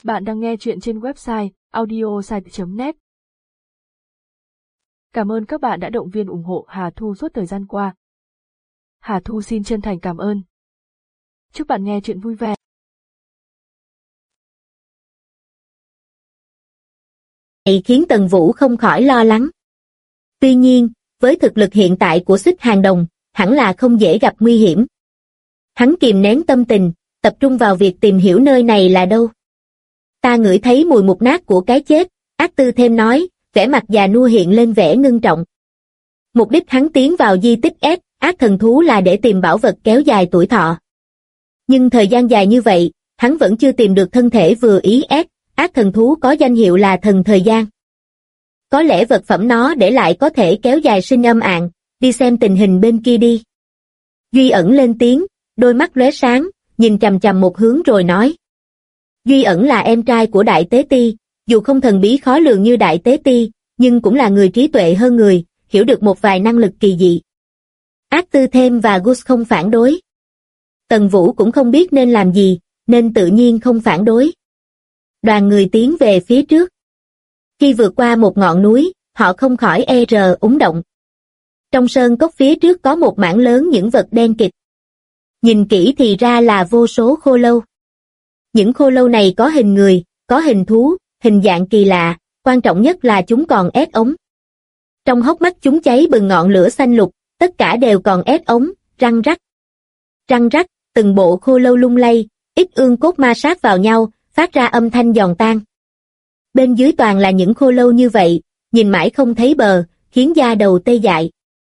Bạn đang nghe chuyện trên website audiosite.net. Cảm ơn các bạn đã động viên ủng hộ Hà Thu suốt thời gian qua. Hà Thu xin chân thành cảm ơn. Chúc bạn nghe chuyện vui vẻ. Này khiến Tần Vũ không khỏi lo lắng. Tuy nhiên, với thực lực hiện tại của Xích Hàng Đồng, hẳn là không dễ gặp nguy hiểm. Hắn kìm nén tâm tình, tập trung vào việc tìm hiểu nơi này là đâu. Ta ngửi thấy mùi mục nát của cái chết, Ác Tư thêm nói, vẻ mặt già nua hiện lên vẻ ngưng trọng. Mục đích hắn tiến vào di tích S, ác thần thú là để tìm bảo vật kéo dài tuổi thọ. Nhưng thời gian dài như vậy, hắn vẫn chưa tìm được thân thể vừa ý S, ác thần thú có danh hiệu là thần thời gian. Có lẽ vật phẩm nó để lại có thể kéo dài sinh âm ạn, đi xem tình hình bên kia đi. Duy Ẩn lên tiếng, đôi mắt lóe sáng, nhìn chằm chằm một hướng rồi nói. Duy Ẩn là em trai của Đại Tế Ti, dù không thần bí khó lường như Đại Tế Ti, nhưng cũng là người trí tuệ hơn người, hiểu được một vài năng lực kỳ dị. Ác Tư thêm và Gus không phản đối. Tần Vũ cũng không biết nên làm gì, nên tự nhiên không phản đối. Đoàn người tiến về phía trước. Khi vượt qua một ngọn núi, họ không khỏi úng động. Trong sơn cốc phía trước có một mảng lớn những vật đen kịt. Nhìn kỹ thì ra là vô số khô lâu. Những khô lâu này có hình người, có hình thú, hình dạng kỳ lạ, quan trọng nhất là chúng còn ép ống. Trong hốc mắt chúng cháy bừng ngọn lửa xanh lục, tất cả đều còn ép ống, răng rắc. Răng rắc, từng bộ khô lâu lung lay, ít ương cốt ma sát vào nhau, phát ra âm thanh giòn tan. Bên dưới toàn là những khô lâu như vậy, nhìn mãi không thấy bờ, khiến da đầu tê dại.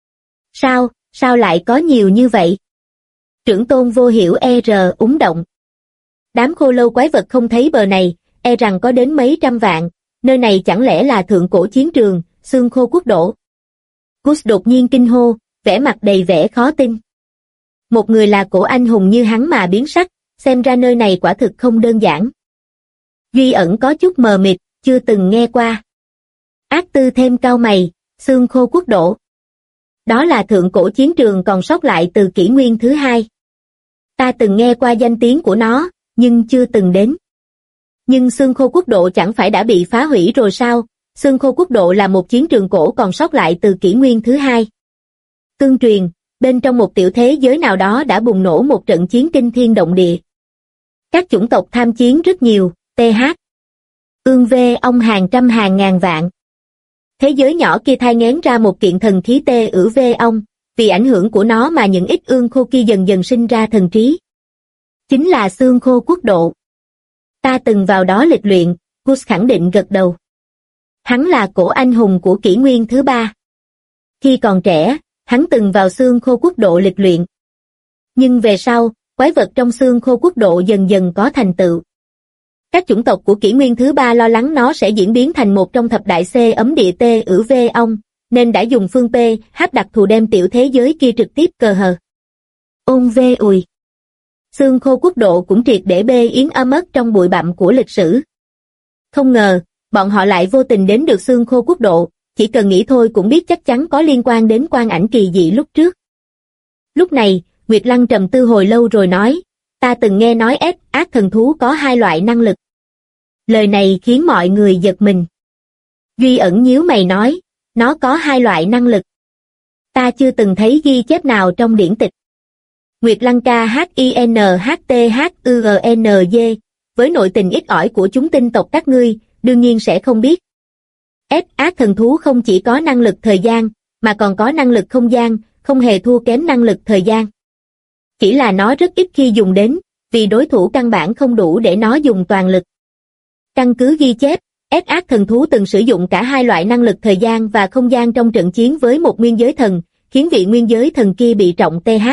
Sao lại có nhiều như vậy? Trưởng tôn vô hiểu úng động. Đám khô lâu quái vật không thấy bờ này, rằng có đến mấy trăm vạn, nơi này chẳng lẽ là thượng cổ chiến trường, xương khô quốc đổ. Gus đột nhiên kinh hô, vẻ mặt đầy vẻ khó tin. Một người là cổ anh hùng như hắn mà biến sắc, xem ra nơi này quả thực không đơn giản. Duy Ẩn có chút mờ mịt, chưa từng nghe qua. Ác Tư thêm cau mày, xương khô quốc đổ. Đó là thượng cổ chiến trường còn sót lại từ kỷ nguyên thứ hai. Ta từng nghe qua danh tiếng của nó, nhưng chưa từng đến. Nhưng xương khô quốc độ chẳng phải đã bị phá hủy rồi sao? Xương khô quốc độ là một chiến trường cổ còn sót lại từ kỷ nguyên thứ hai. Tương truyền, bên trong một tiểu thế giới nào đó đã bùng nổ một trận chiến kinh thiên động địa. Các chủng tộc tham chiến rất nhiều, TH. Ương V ông hàng trăm hàng ngàn vạn. Thế giới nhỏ kia thai nghén ra một kiện thần khí V ông, vì ảnh hưởng của nó mà những ít ương khô kia dần dần sinh ra thần trí. Chính là xương khô quốc độ. Ta từng vào đó lịch luyện, Gus khẳng định gật đầu. Hắn là cổ anh hùng của kỷ nguyên thứ ba. Khi còn trẻ, hắn từng vào xương khô quốc độ lịch luyện. Nhưng về sau, quái vật trong xương khô quốc độ dần dần có thành tựu. Các chủng tộc của kỷ nguyên thứ ba lo lắng nó sẽ diễn biến thành một trong thập đại C ấm địa V ông, nên đã dùng phương PH đặc thù đem tiểu thế giới kia trực tiếp cờ hờ. Ôn V ùi. Xương khô quốc độ cũng triệt để bê yến ấm ất trong bụi bặm của lịch sử. Không ngờ, bọn họ lại vô tình đến được xương khô quốc độ, chỉ cần nghĩ thôi cũng biết chắc chắn có liên quan đến quan ảnh kỳ dị lúc trước. Lúc này, Nguyệt Lăng trầm tư hồi lâu rồi nói, ta từng nghe nói ác thần thú có hai loại năng lực. Lời này khiến mọi người giật mình. Duy Ẩn nhíu mày nói, nó có hai loại năng lực. Ta chưa từng thấy ghi chép nào trong điển tịch. Nguyệt Lăng KHINHTHUGNG, với nội tình ít ỏi của chúng tinh tộc các ngươi, đương nhiên sẽ không biết. Ác thần thú không chỉ có năng lực thời gian, mà còn có năng lực không gian, không hề thua kém năng lực thời gian. Chỉ là nó rất ít khi dùng đến, vì đối thủ căn bản không đủ để nó dùng toàn lực. Căn cứ ghi chép, ác thần thú từng sử dụng cả hai loại năng lực thời gian và không gian trong trận chiến với một nguyên giới thần, khiến vị nguyên giới thần kia bị trọng TH.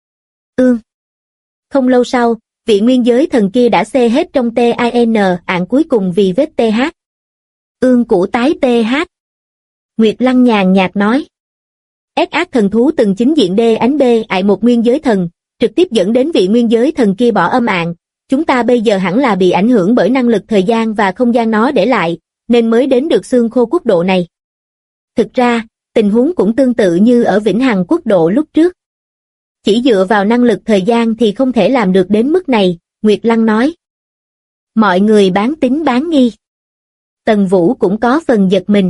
Không lâu sau, vị nguyên giới thần kia đã xê hết trong TIN ạn cuối cùng vì vết TH. Củ tái TH. Nguyệt Lăng nhàn nhạt nói. Ác thần thú từng chính diện D-B ại một nguyên giới thần, trực tiếp dẫn đến vị nguyên giới thần kia bỏ âm ạn. Chúng ta bây giờ hẳn là bị ảnh hưởng bởi năng lực thời gian và không gian nó để lại, nên mới đến được xương khô quốc độ này. Thực ra, tình huống cũng tương tự như ở Vĩnh Hằng quốc độ lúc trước. Chỉ dựa vào năng lực thời gian thì không thể làm được đến mức này, Nguyệt Lăng nói. Mọi người bán tín bán nghi. Tần Vũ cũng có phần giật mình.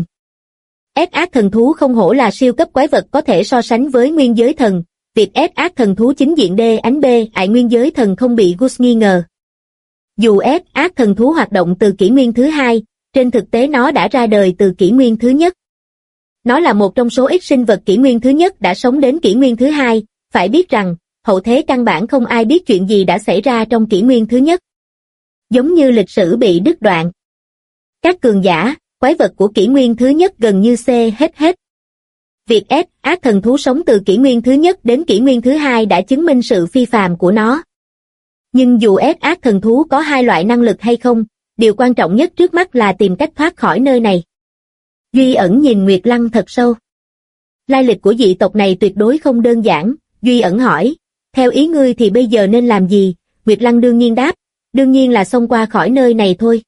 Ác thần thú không hổ là siêu cấp quái vật có thể so sánh với nguyên giới thần, việc ác thần thú chính diện đánh ại nguyên giới thần không bị Gus nghi ngờ. Dù ác thần thú hoạt động từ kỷ nguyên thứ hai, trên thực tế nó đã ra đời từ kỷ nguyên thứ nhất. Nó là một trong số ít sinh vật kỷ nguyên thứ nhất đã sống đến kỷ nguyên thứ hai, phải biết rằng, hậu thế căn bản không ai biết chuyện gì đã xảy ra trong kỷ nguyên thứ nhất. Giống như lịch sử bị đứt đoạn. Các cường giả, quái vật của kỷ nguyên thứ nhất gần như hết. Việc ác thần thú sống từ kỷ nguyên thứ nhất đến kỷ nguyên thứ hai đã chứng minh sự phi phàm của nó. Nhưng dù ác thần thú có hai loại năng lực hay không, điều quan trọng nhất trước mắt là tìm cách thoát khỏi nơi này. Duy ẩn nhìn Nguyệt Lăng thật sâu. Lai lịch của dị tộc này tuyệt đối không đơn giản, Duy ẩn hỏi, theo ý ngươi thì bây giờ nên làm gì? Nguyệt Lăng đương nhiên đáp, đương nhiên là xông qua khỏi nơi này thôi.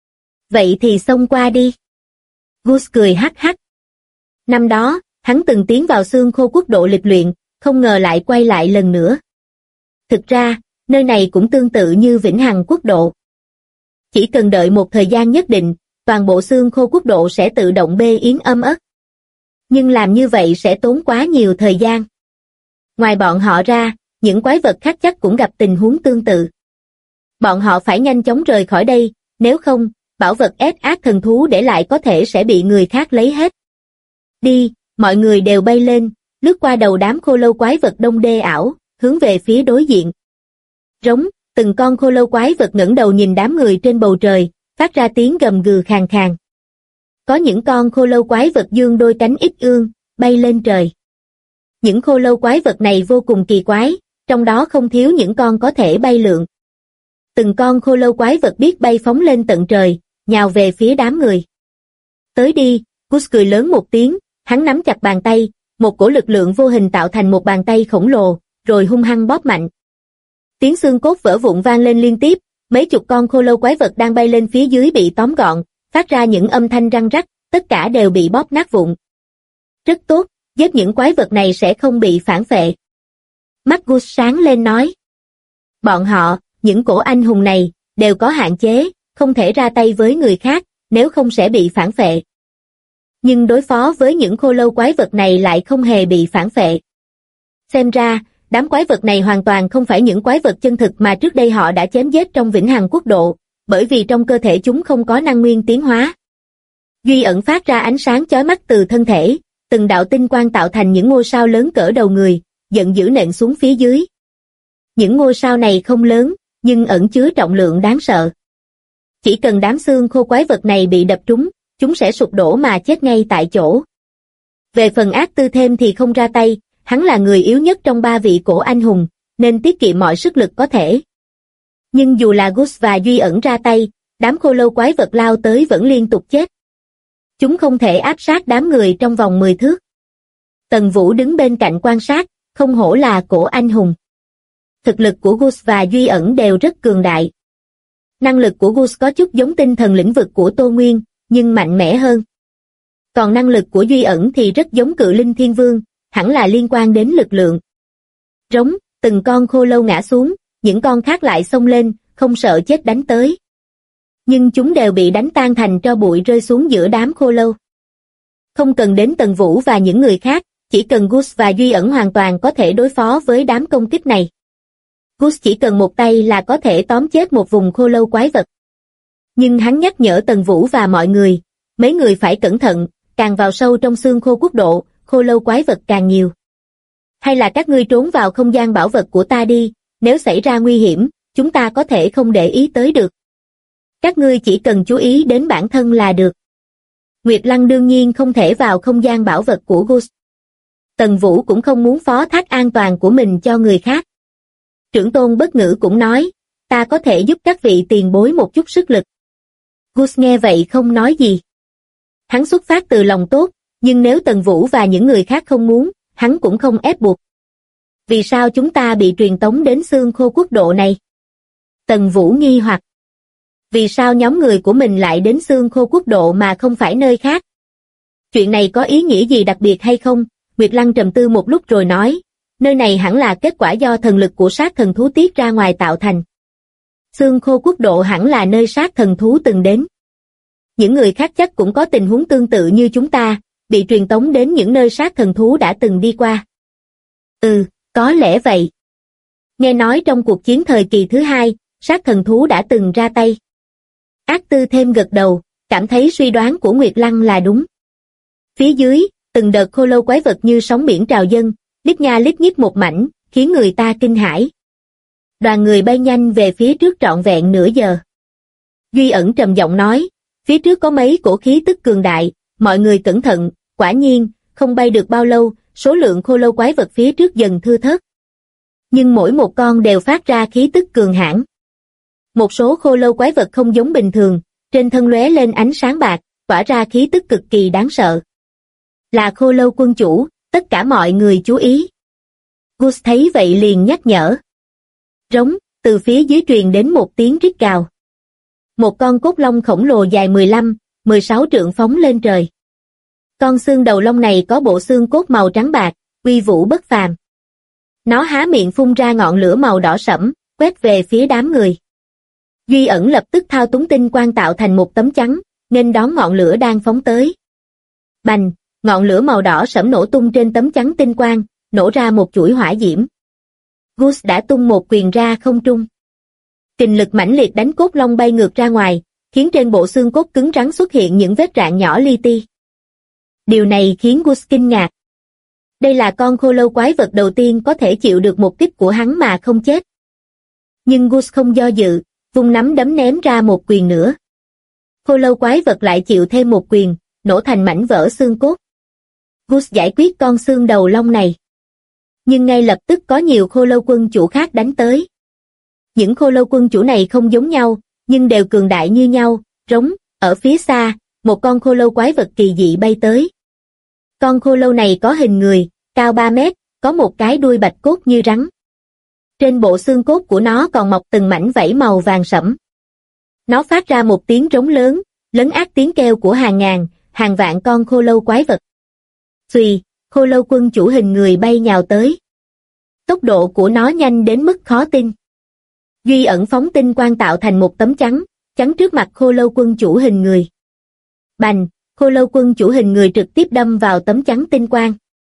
Vậy thì xông qua đi. Gus cười hắc hắc. Năm đó, hắn từng tiến vào xương khô quốc độ lịch luyện, không ngờ lại quay lại lần nữa. Thực ra, nơi này cũng tương tự như Vĩnh Hằng quốc độ. Chỉ cần đợi một thời gian nhất định, toàn bộ xương khô quốc độ sẽ tự động bê yến âm ất. Nhưng làm như vậy sẽ tốn quá nhiều thời gian. Ngoài bọn họ ra, những quái vật khác chắc cũng gặp tình huống tương tự. Bọn họ phải nhanh chóng rời khỏi đây, nếu không, bảo vật ác thần thú để lại có thể sẽ bị người khác lấy hết. Đi, mọi người đều bay lên, lướt qua đầu đám khô lâu quái vật đông đê ảo, hướng về phía đối diện. Rống, từng con khô lâu quái vật ngẩng đầu nhìn đám người trên bầu trời, phát ra tiếng gầm gừ khàn khàn. Có những con khô lâu quái vật dương đôi cánh ít ương, bay lên trời. Những khô lâu quái vật này vô cùng kỳ quái, trong đó không thiếu những con có thể bay lượn. Từng con khô lâu quái vật biết bay phóng lên tận trời, nhào về phía đám người. Tới đi, Gus cười lớn một tiếng, hắn nắm chặt bàn tay, một cổ lực lượng vô hình tạo thành một bàn tay khổng lồ, rồi hung hăng bóp mạnh. Tiếng xương cốt vỡ vụn vang lên liên tiếp, mấy chục con khô lâu quái vật đang bay lên phía dưới bị tóm gọn, phát ra những âm thanh răng rắc, tất cả đều bị bóp nát vụn. Rất tốt, giết những quái vật này sẽ không bị phản phệ. Mắt Gus sáng lên nói. Bọn họ, những cổ anh hùng này, đều có hạn chế, không thể ra tay với người khác, nếu không sẽ bị phản phệ. Nhưng đối phó với những khô lâu quái vật này lại không hề bị phản phệ. Xem ra, đám quái vật này hoàn toàn không phải những quái vật chân thực mà trước đây họ đã chém giết trong Vĩnh Hằng quốc độ, bởi vì trong cơ thể chúng không có năng nguyên tiến hóa. Duy ẩn phát ra ánh sáng chói mắt từ thân thể, từng đạo tinh quang tạo thành những ngôi sao lớn cỡ đầu người, giận dữ nện xuống phía dưới. Những ngôi sao này không lớn, nhưng ẩn chứa trọng lượng đáng sợ. Chỉ cần đám xương khô quái vật này bị đập trúng, chúng sẽ sụp đổ mà chết ngay tại chỗ. Về phần Ác Tư thêm thì không ra tay, hắn là người yếu nhất trong ba vị cổ anh hùng, nên tiết kiệm mọi sức lực có thể. Nhưng dù là Gus và Duy ẩn ra tay, đám khô lâu quái vật lao tới vẫn liên tục chết. Chúng không thể áp sát đám người trong vòng 10 thước. Tần Vũ đứng bên cạnh quan sát, không hổ là cổ anh hùng. Thực lực của Gus và Duy ẩn đều rất cường đại. Năng lực của Gus có chút giống tinh thần lĩnh vực của Tô Nguyên, nhưng mạnh mẽ hơn. Còn năng lực của Duy ẩn thì rất giống Cự Linh Thiên Vương, hẳn là liên quan đến lực lượng. Rống, từng con khô lâu ngã xuống, những con khác lại xông lên, không sợ chết đánh tới. Nhưng chúng đều bị đánh tan thành tro bụi rơi xuống giữa đám khô lâu. Không cần đến Tần Vũ và những người khác, chỉ cần Gus và Duy ẩn hoàn toàn có thể đối phó với đám công kích này. Gus chỉ cần một tay là có thể tóm chết một vùng khô lâu quái vật. Nhưng hắn nhắc nhở Tần Vũ và mọi người, mấy người phải cẩn thận, càng vào sâu trong xương khô quốc độ, khô lâu quái vật càng nhiều. Hay là các ngươi trốn vào không gian bảo vật của ta đi, nếu xảy ra nguy hiểm, chúng ta có thể không để ý tới được. Các ngươi chỉ cần chú ý đến bản thân là được. Nguyệt Lăng đương nhiên không thể vào không gian bảo vật của Gus. Tần Vũ cũng không muốn phó thác an toàn của mình cho người khác. Trưởng tôn Bất Ngữ cũng nói, ta có thể giúp các vị tiền bối một chút sức lực. Gus nghe vậy không nói gì. Hắn xuất phát từ lòng tốt, nhưng nếu Tần Vũ và những người khác không muốn, hắn cũng không ép buộc. Vì sao chúng ta bị truyền tống đến xương khô quốc độ này? Tần Vũ nghi hoặc. Vì sao nhóm người của mình lại đến xương khô quốc độ mà không phải nơi khác? Chuyện này có ý nghĩa gì đặc biệt hay không? Nguyệt Lăng trầm tư một lúc rồi nói, nơi này hẳn là kết quả do thần lực của sát thần thú tiết ra ngoài tạo thành. Xương khô quốc độ hẳn là nơi sát thần thú từng đến. Những người khác chắc cũng có tình huống tương tự như chúng ta, bị truyền tống đến những nơi sát thần thú đã từng đi qua. Có lẽ vậy. Nghe nói trong cuộc chiến thời kỳ thứ hai, sát thần thú đã từng ra tay. Ác Tư thêm gật đầu, cảm thấy suy đoán của Nguyệt Lăng là đúng. Phía dưới, từng đợt khô lâu quái vật như sóng biển trào dâng, lít nha lít nhít một mảnh, khiến người ta kinh hãi. Đoàn người bay nhanh về phía trước trọn vẹn nửa giờ. Duy Ẩn trầm giọng nói, phía trước có mấy cổ khí tức cường đại, mọi người cẩn thận. Quả nhiên, không bay được bao lâu, số lượng khô lâu quái vật phía trước dần thưa thớt. Nhưng mỗi một con đều phát ra khí tức cường hãn. Một số khô lâu quái vật không giống bình thường, trên thân lóe lên ánh sáng bạc, tỏa ra khí tức cực kỳ đáng sợ. Là khô lâu quân chủ, tất cả mọi người chú ý. Gus thấy vậy liền nhắc nhở. Rống, từ phía dưới truyền đến một tiếng rít gào. Một con cốt long khổng lồ dài 15-16 trượng phóng lên trời. Con xương đầu long này có bộ xương cốt màu trắng bạc, uy vũ bất phàm. Nó há miệng phun ra ngọn lửa màu đỏ sẫm, quét về phía đám người. Duy Ẩn lập tức thao túng tinh quang tạo thành một tấm chắn, nên đón ngọn lửa đang phóng tới. Bành, ngọn lửa màu đỏ sẫm nổ tung trên tấm chắn tinh quang, nổ ra một chuỗi hỏa diễm. Gus đã tung một quyền ra không trung. Kình lực mãnh liệt đánh cốt long bay ngược ra ngoài, khiến trên bộ xương cốt cứng rắn xuất hiện những vết rạn nhỏ li ti. Điều này khiến Gus kinh ngạc. Đây là con khô lâu quái vật đầu tiên có thể chịu được một kích của hắn mà không chết. Nhưng Gus không do dự, vung nắm đấm ném ra một quyền nữa. Khô lâu quái vật lại chịu thêm một quyền, nổ thành mảnh vỡ xương cốt. Gus giải quyết con xương đầu long này. Nhưng ngay lập tức có nhiều khô lâu quân chủ khác đánh tới. Những khô lâu quân chủ này không giống nhau, nhưng đều cường đại như nhau. Rống, ở phía xa, một con khô lâu quái vật kỳ dị bay tới. Con khô lâu này có hình người, cao 3 mét, có một cái đuôi bạch cốt như rắn. Trên bộ xương cốt của nó còn mọc từng mảnh vảy màu vàng sẫm. Nó phát ra một tiếng rống lớn, lấn át tiếng kêu của hàng ngàn, hàng vạn con khô lâu quái vật. Xuy, khô lâu quân chủ hình người bay nhào tới. Tốc độ của nó nhanh đến mức khó tin. Duy Ẩn phóng tinh quang tạo thành một tấm chắn, chắn trước mặt khô lâu quân chủ hình người. Bành, khô lâu quân chủ hình người trực tiếp đâm vào tấm chắn tinh quang.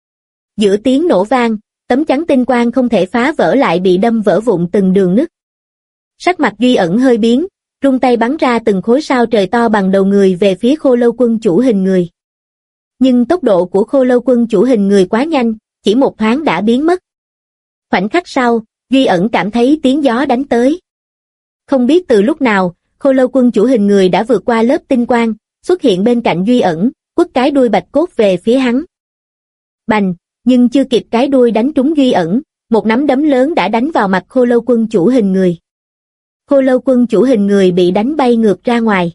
Giữa tiếng nổ vang, tấm chắn tinh quang không thể phá vỡ lại bị đâm vỡ vụn từng đường nứt. Sắc mặt Duy Ẩn hơi biến, rung tay bắn ra từng khối sao trời to bằng đầu người về phía khô lâu quân chủ hình người. Nhưng tốc độ của khô lâu quân chủ hình người quá nhanh, chỉ một thoáng đã biến mất. Khoảnh khắc sau, Duy Ẩn cảm thấy tiếng gió đánh tới. Không biết từ lúc nào, khô lâu quân chủ hình người đã vượt qua lớp tinh quang, xuất hiện bên cạnh Duy Ẩn, quất cái đuôi bạch cốt về phía hắn. Bành, nhưng chưa kịp cái đuôi đánh trúng Duy Ẩn, một nắm đấm lớn đã đánh vào mặt khô lâu quân chủ hình người. Khô lâu quân chủ hình người bị đánh bay ngược ra ngoài.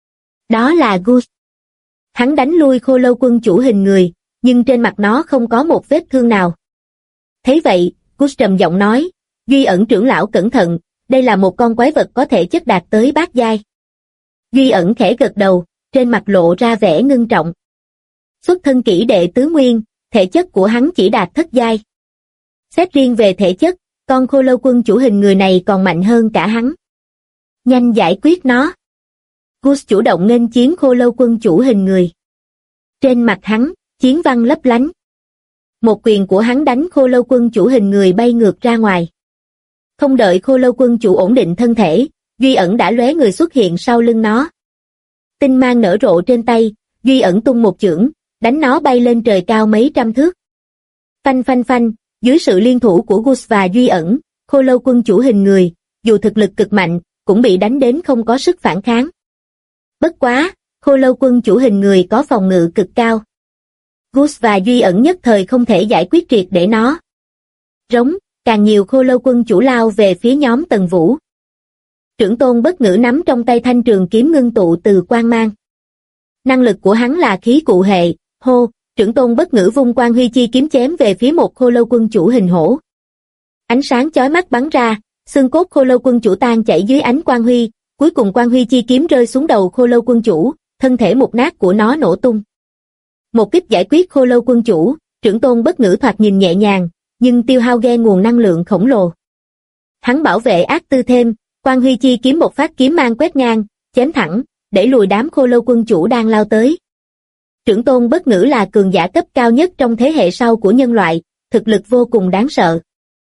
Đó là Gus. Hắn đánh lui khô lâu quân chủ hình người, nhưng trên mặt nó không có một vết thương nào. Thấy vậy, Gus trầm giọng nói, Duy Ẩn trưởng lão cẩn thận, đây là một con quái vật có thể chất đạt tới bát giai. Duy Ẩn khẽ gật đầu, trên mặt lộ ra vẻ ngưng trọng. Xuất thân kỹ đệ tứ nguyên, thể chất của hắn chỉ đạt thất giai. Xét riêng về thể chất, con khô lâu quân chủ hình người này còn mạnh hơn cả hắn. Nhanh giải quyết nó. Gus chủ động nghênh chiến khô lâu quân chủ hình người. Trên mặt hắn, chiến văn lấp lánh. Một quyền của hắn đánh khô lâu quân chủ hình người bay ngược ra ngoài. Không đợi khô lâu quân chủ ổn định thân thể, Duy Ẩn đã lóe người xuất hiện sau lưng nó. Tinh mang nở rộ trên tay, Duy Ẩn tung một chưởng, đánh nó bay lên trời cao mấy trăm thước. Phanh phanh phanh, dưới sự liên thủ của Gus và Duy Ẩn, khô lâu quân chủ hình người, dù thực lực cực mạnh, cũng bị đánh đến không có sức phản kháng. Bất quá, khô lâu quân chủ hình người có phòng ngự cực cao. Gus và Duy Ẩn nhất thời không thể giải quyết triệt để nó. Rống, càng nhiều khô lâu quân chủ lao về phía nhóm Tần Vũ. Trưởng tôn bất ngữ nắm trong tay thanh trường kiếm ngưng tụ từ quang mang. Năng lực của hắn là khí cụ hệ, hô, trưởng tôn bất ngữ vung quang huy chi kiếm chém về phía một khô lâu quân chủ hình hổ. Ánh sáng chói mắt bắn ra, xương cốt khô lâu quân chủ tan chảy dưới ánh quang huy, cuối cùng quang huy chi kiếm rơi xuống đầu khô lâu quân chủ, thân thể mục nát của nó nổ tung. Một kích giải quyết khô lâu quân chủ, trưởng tôn bất ngữ thoạt nhìn nhẹ nhàng, nhưng tiêu hao ghe nguồn năng lượng khổng lồ. Hắn bảo vệ Ác Tư thêm, Quan Huy Chi kiếm một phát kiếm mang quét ngang, chém thẳng, đẩy lùi đám Khô Lâu quân chủ đang lao tới. Trưởng tôn Bất Ngữ là cường giả cấp cao nhất trong thế hệ sau của nhân loại, thực lực vô cùng đáng sợ.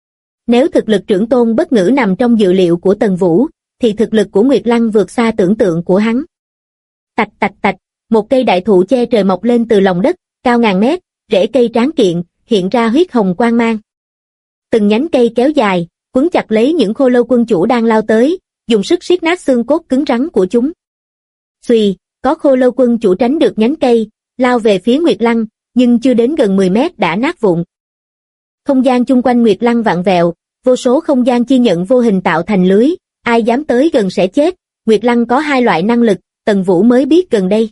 Nếu thực lực trưởng tôn Bất Ngữ nằm trong dự liệu của Tần Vũ, thì thực lực của Nguyệt Lăng vượt xa tưởng tượng của hắn. Tạch tạch tạch, một cây đại thụ che trời mọc lên từ lòng đất, cao ngàn mét, rễ cây tráng kiện, hiện ra huyết hồng quang mang. Từng nhánh cây kéo dài, quấn chặt lấy những Khô Lâu quân chủ đang lao tới, dùng sức siết nát xương cốt cứng rắn của chúng. Xuy, có Khô Lâu quân chủ tránh được nhánh cây, lao về phía Nguyệt Lăng, nhưng chưa đến gần 10 mét đã nát vụn. Không gian chung quanh Nguyệt Lăng vặn vẹo, vô số không gian chi nhận vô hình tạo thành lưới, ai dám tới gần sẽ chết. Nguyệt Lăng có hai loại năng lực, Tần Vũ mới biết gần đây.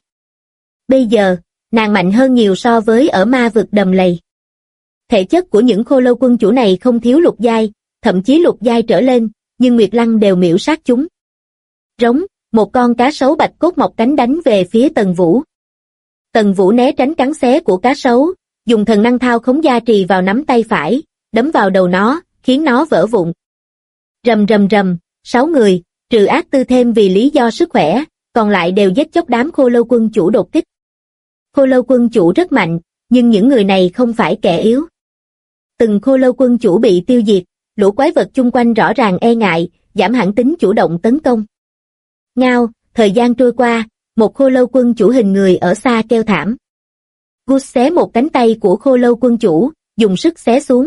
Bây giờ, nàng mạnh hơn nhiều so với ở ma vực đầm lầy. Thể chất của những Khô Lâu quân chủ này không thiếu lục giai, thậm chí lục giai trở lên, nhưng Nguyệt Lăng đều miễu sát chúng. Rống, một con cá sấu bạch cốt mọc cánh đánh về phía Tần Vũ. Tần Vũ né tránh cắn xé của cá sấu, dùng thần năng thao khống gia trì vào nắm tay phải, đấm vào đầu nó, khiến nó vỡ vụn. Rầm rầm rầm, 6 người, trừ Ác Tư thêm vì lý do sức khỏe, còn lại đều giết chóc đám Khô Lâu quân chủ đột kích. Khô Lâu quân chủ rất mạnh, nhưng những người này không phải kẻ yếu. Từng Khô Lâu quân chủ bị tiêu diệt, lũ quái vật chung quanh rõ ràng e ngại, giảm hẳn tính chủ động tấn công. Ngao, thời gian trôi qua, một Khô Lâu quân chủ hình người ở xa kêu thảm. Gus xé một cánh tay của Khô Lâu quân chủ, dùng sức xé xuống.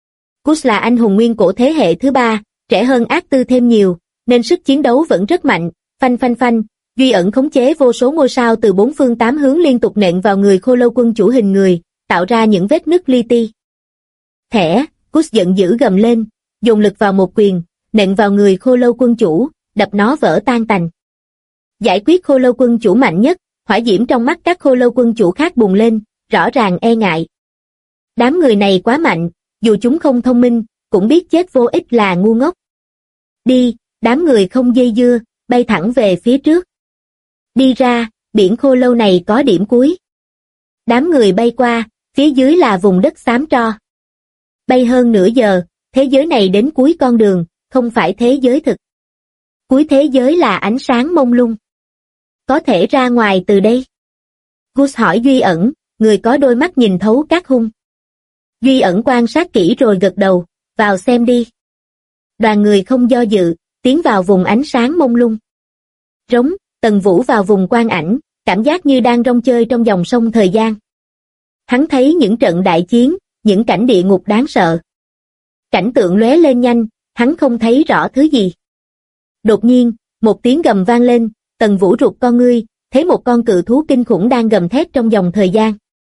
Gus là anh hùng nguyên cổ thế hệ thứ 3, trẻ hơn Ác Tư thêm nhiều, nên sức chiến đấu vẫn rất mạnh. Phanh phanh phanh, Duy Ẩn khống chế vô số ngôi sao từ 4 phương 8 hướng liên tục nện vào người Khô Lâu quân chủ hình người, tạo ra những vết nứt li ti. Thẻ, Gus giận dữ gầm lên, dùng lực vào một quyền, nện vào người Khô Lâu quân chủ, đập nó vỡ tan tành. Giải quyết Khô Lâu quân chủ mạnh nhất, hỏa diễm trong mắt các Khô Lâu quân chủ khác bùng lên, rõ ràng e ngại. Đám người này quá mạnh, dù chúng không thông minh, cũng biết chết vô ích là ngu ngốc. Đi, đám người không dây dưa, bay thẳng về phía trước. Đi ra, biển Khô Lâu này có điểm cuối. Đám người bay qua, phía dưới là vùng đất xám tro. Bay hơn nửa giờ, thế giới này đến cuối con đường, không phải thế giới thực. Cuối thế giới là ánh sáng mông lung. Có thể ra ngoài từ đây? Gus hỏi Duy Ẩn, người có đôi mắt nhìn thấu các hung. Duy Ẩn quan sát kỹ rồi gật đầu, vào xem đi. Đoàn người không do dự, tiến vào vùng ánh sáng mông lung. Rống, Tần Vũ vào vùng quang ảnh, cảm giác như đang rong chơi trong dòng sông thời gian. Hắn thấy những trận đại chiến, những cảnh địa ngục đáng sợ. Cảnh tượng lóe lên nhanh, hắn không thấy rõ thứ gì. Đột nhiên, một tiếng gầm vang lên, Tần Vũ rụt con ngươi, thấy một con cự thú kinh khủng đang gầm thét trong dòng thời gian.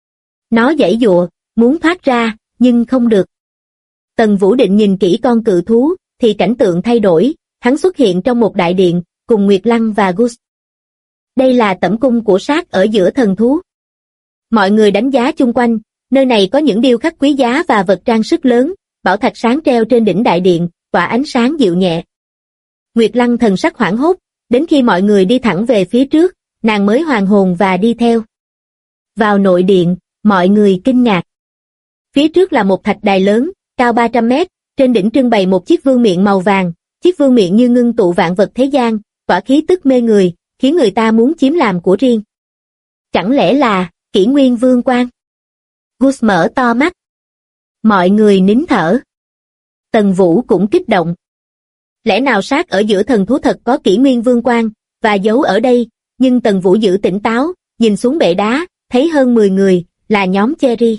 Nó giãy giụa, muốn thoát ra, nhưng không được. Tần Vũ định nhìn kỹ con cự thú, thì cảnh tượng thay đổi, hắn xuất hiện trong một đại điện, cùng Nguyệt Lăng và Gus. Đây là tẩm cung của sát ở giữa thần thú. Mọi người đánh giá chung quanh, nơi này có những điêu khắc quý giá và vật trang sức lớn, bảo thạch sáng treo trên đỉnh đại điện, tỏa ánh sáng dịu nhẹ. Nguyệt Lăng thần sắc hoảng hốt, đến khi mọi người đi thẳng về phía trước, nàng mới hoàn hồn và đi theo. Vào nội điện, mọi người kinh ngạc. Phía trước là một thạch đài lớn, cao 300 mét, trên đỉnh trưng bày một chiếc vương miện màu vàng, chiếc vương miện như ngưng tụ vạn vật thế gian, tỏa khí tức mê người, khiến người ta muốn chiếm làm của riêng. Chẳng lẽ là Kỷ Nguyên Vương Quan? Gus mở to mắt. Mọi người nín thở. Tần Vũ cũng kích động. Lẽ nào sát ở giữa thần thú thật có Kỷ Nguyên Vương Quan, và giấu ở đây, nhưng Tần Vũ giữ tỉnh táo, nhìn xuống bệ đá, thấy hơn 10 người, là nhóm Cherry.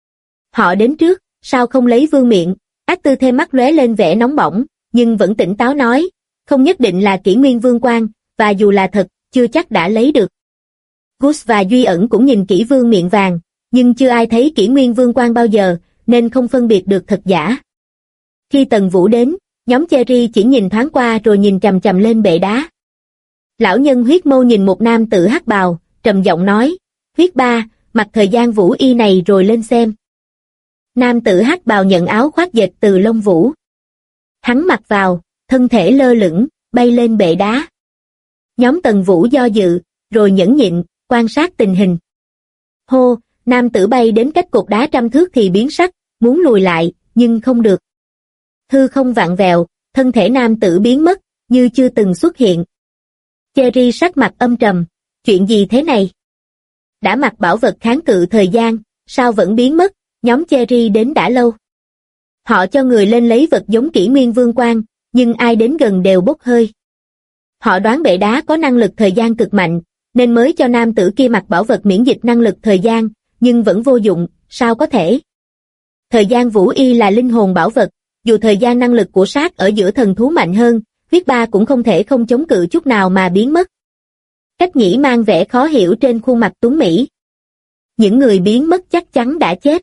Họ đến trước, sao không lấy vương miện? Ác Tư thêm mắt lóe lên vẻ nóng bỏng, nhưng vẫn tỉnh táo nói, không nhất định là Kỷ Nguyên Vương Quan, và dù là thật, chưa chắc đã lấy được. Gus và Duy Ẩn cũng nhìn kỹ vương miện vàng, nhưng chưa ai thấy Kỷ Nguyên Vương Quan bao giờ, nên không phân biệt được thật giả. Khi Tần Vũ đến, nhóm Cherry chỉ nhìn thoáng qua rồi nhìn chằm chằm lên bệ đá. Lão nhân huyết mâu nhìn một nam tử hắc bào, trầm giọng nói, huyết ba, mặc thời gian vũ y này rồi lên xem. Nam tử hắc bào nhận áo khoác dệt từ lông vũ. Hắn mặc vào, thân thể lơ lửng, bay lên bệ đá. Nhóm Tần Vũ do dự, rồi nhẫn nhịn, quan sát tình hình. Hô, nam tử bay đến cách cột đá 100 thước thì biến sắc, muốn lùi lại, nhưng không được. Hư không vặn vẹo, thân thể nam tử biến mất, như chưa từng xuất hiện. Cherry sắc mặt âm trầm, chuyện gì thế này? Đã mặc bảo vật kháng cự thời gian, sao vẫn biến mất? Nhóm Cherry đến đã lâu. Họ cho người lên lấy vật giống kỷ nguyên vương quan, nhưng ai đến gần đều bốc hơi. Họ đoán bệ đá có năng lực thời gian cực mạnh, nên mới cho nam tử kia mặc bảo vật miễn dịch năng lực thời gian, nhưng vẫn vô dụng, sao có thể? Thời gian vũ y là linh hồn bảo vật, dù thời gian năng lực của sát ở giữa thần thú mạnh hơn, huyết ba cũng không thể không chống cự chút nào mà biến mất. Cách nhĩ mang vẻ khó hiểu trên khuôn mặt tuấn mỹ. Những người biến mất chắc chắn đã chết.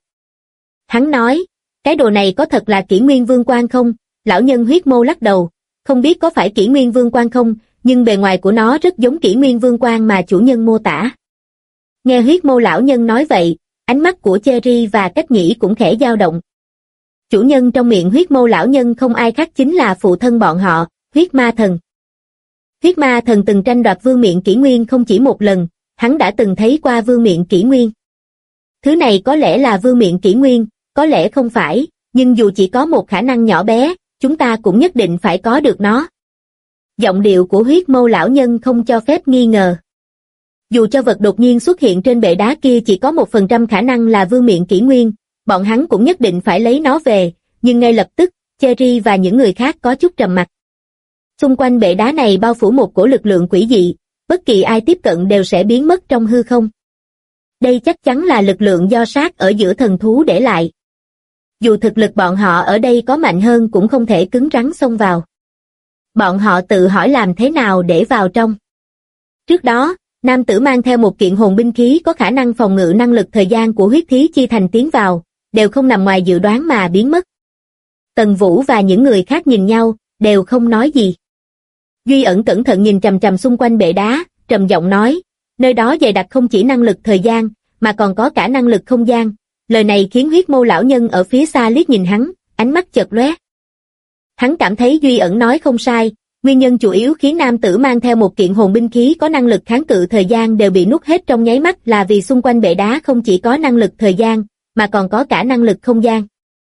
Hắn nói, cái đồ này có thật là kỷ nguyên vương quan không? Lão nhân huyết mâu lắc đầu, không biết có phải kỷ nguyên vương quan không, nhưng bề ngoài của nó rất giống kỷ nguyên vương quan mà chủ nhân mô tả. Nghe huyết mâu lão nhân nói vậy, ánh mắt của Cherry và Cách Nhĩ cũng khẽ dao động. Chủ nhân trong miệng huyết mâu lão nhân không ai khác chính là phụ thân bọn họ, huyết ma thần. Huyết ma thần từng tranh đoạt vương miện kỷ nguyên không chỉ một lần, hắn đã từng thấy qua vương miện kỷ nguyên. Thứ này có lẽ là vương miện kỷ nguyên, có lẽ không phải, nhưng dù chỉ có một khả năng nhỏ bé, chúng ta cũng nhất định phải có được nó. Giọng điệu của huyết mâu lão nhân không cho phép nghi ngờ. Dù cho vật đột nhiên xuất hiện trên bệ đá kia chỉ có 1% khả năng là vương miện kỷ nguyên, bọn hắn cũng nhất định phải lấy nó về, nhưng ngay lập tức, Cherry và những người khác có chút trầm mặc. Xung quanh bệ đá này bao phủ một cổ lực lượng quỷ dị, bất kỳ ai tiếp cận đều sẽ biến mất trong hư không. Đây chắc chắn là lực lượng do sát ở giữa thần thú để lại. Dù thực lực bọn họ ở đây có mạnh hơn cũng không thể cứng rắn xông vào. Bọn họ tự hỏi làm thế nào để vào trong. Trước đó, nam tử mang theo một kiện hồn binh khí có khả năng phòng ngự năng lực thời gian của huyết thí chi thành tiến vào, đều không nằm ngoài dự đoán mà biến mất. Tần Vũ và những người khác nhìn nhau, đều không nói gì. Duy Ẩn cẩn thận nhìn chằm chằm xung quanh bệ đá, trầm giọng nói, nơi đó dày đặc không chỉ năng lực thời gian, mà còn có cả năng lực không gian. Lời này khiến huyết mâu lão nhân ở phía xa liếc nhìn hắn, ánh mắt chợt lóe. Hắn cảm thấy Duy Ẩn nói không sai, nguyên nhân chủ yếu khiến nam tử mang theo một kiện hồn binh khí có năng lực kháng cự thời gian đều bị nuốt hết trong nháy mắt là vì xung quanh bệ đá không chỉ có năng lực thời gian, mà còn có cả năng lực không gian.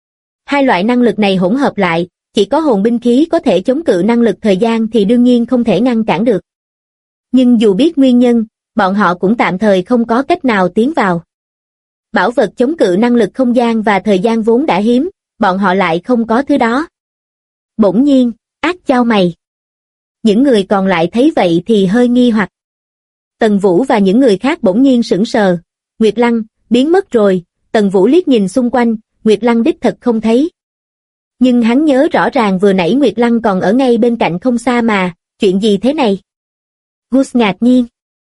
Hai loại năng lực này hỗn hợp lại, chỉ có hồn binh khí có thể chống cự năng lực thời gian thì đương nhiên không thể ngăn cản được. Nhưng dù biết nguyên nhân, bọn họ cũng tạm thời không có cách nào tiến vào. Bảo vật chống cự năng lực không gian và thời gian vốn đã hiếm, bọn họ lại không có thứ đó. Bỗng nhiên, ác chao mày. Những người còn lại thấy vậy thì hơi nghi hoặc. Tần Vũ và những người khác bỗng nhiên sững sờ. Nguyệt Lăng, biến mất rồi. Tần Vũ liếc nhìn xung quanh, Nguyệt Lăng đích thật không thấy. Nhưng hắn nhớ rõ ràng vừa nãy Nguyệt Lăng còn ở ngay bên cạnh không xa mà, chuyện gì thế này? Gus ngạc nhiên.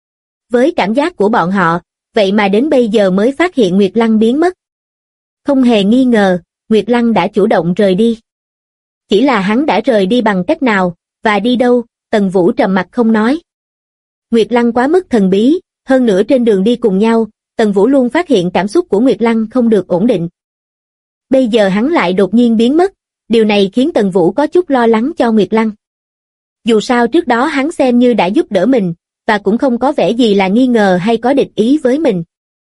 Với cảm giác của bọn họ, vậy mà đến bây giờ mới phát hiện Nguyệt Lăng biến mất. Không hề nghi ngờ, Nguyệt Lăng đã chủ động rời đi. Chỉ là hắn đã rời đi bằng cách nào, và đi đâu, Tần Vũ trầm mặc không nói. Nguyệt Lăng quá mức thần bí, hơn nữa trên đường đi cùng nhau, Tần Vũ luôn phát hiện cảm xúc của Nguyệt Lăng không được ổn định. Bây giờ hắn lại đột nhiên biến mất, điều này khiến Tần Vũ có chút lo lắng cho Nguyệt Lăng. Dù sao trước đó hắn xem như đã giúp đỡ mình, và cũng không có vẻ gì là nghi ngờ hay có địch ý với mình.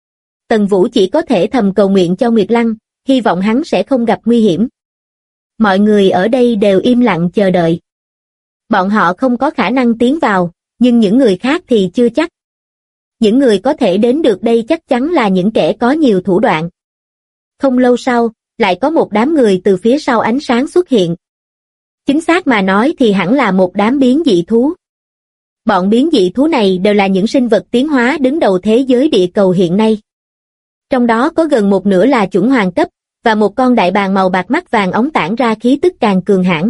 Tần Vũ chỉ có thể thầm cầu nguyện cho Nguyệt Lăng, hy vọng hắn sẽ không gặp nguy hiểm. Mọi người ở đây đều im lặng chờ đợi. Bọn họ không có khả năng tiến vào, nhưng những người khác thì chưa chắc. Những người có thể đến được đây chắc chắn là những kẻ có nhiều thủ đoạn. Không lâu sau, lại có một đám người từ phía sau ánh sáng xuất hiện. Chính xác mà nói thì hẳn là một đám biến dị thú. Bọn biến dị thú này đều là những sinh vật tiến hóa đứng đầu thế giới địa cầu hiện nay. Trong đó có gần một nửa là chuẩn hoàng cấp, và một con đại bàng màu bạc mắt vàng óng tản ra khí tức càng cường hãn.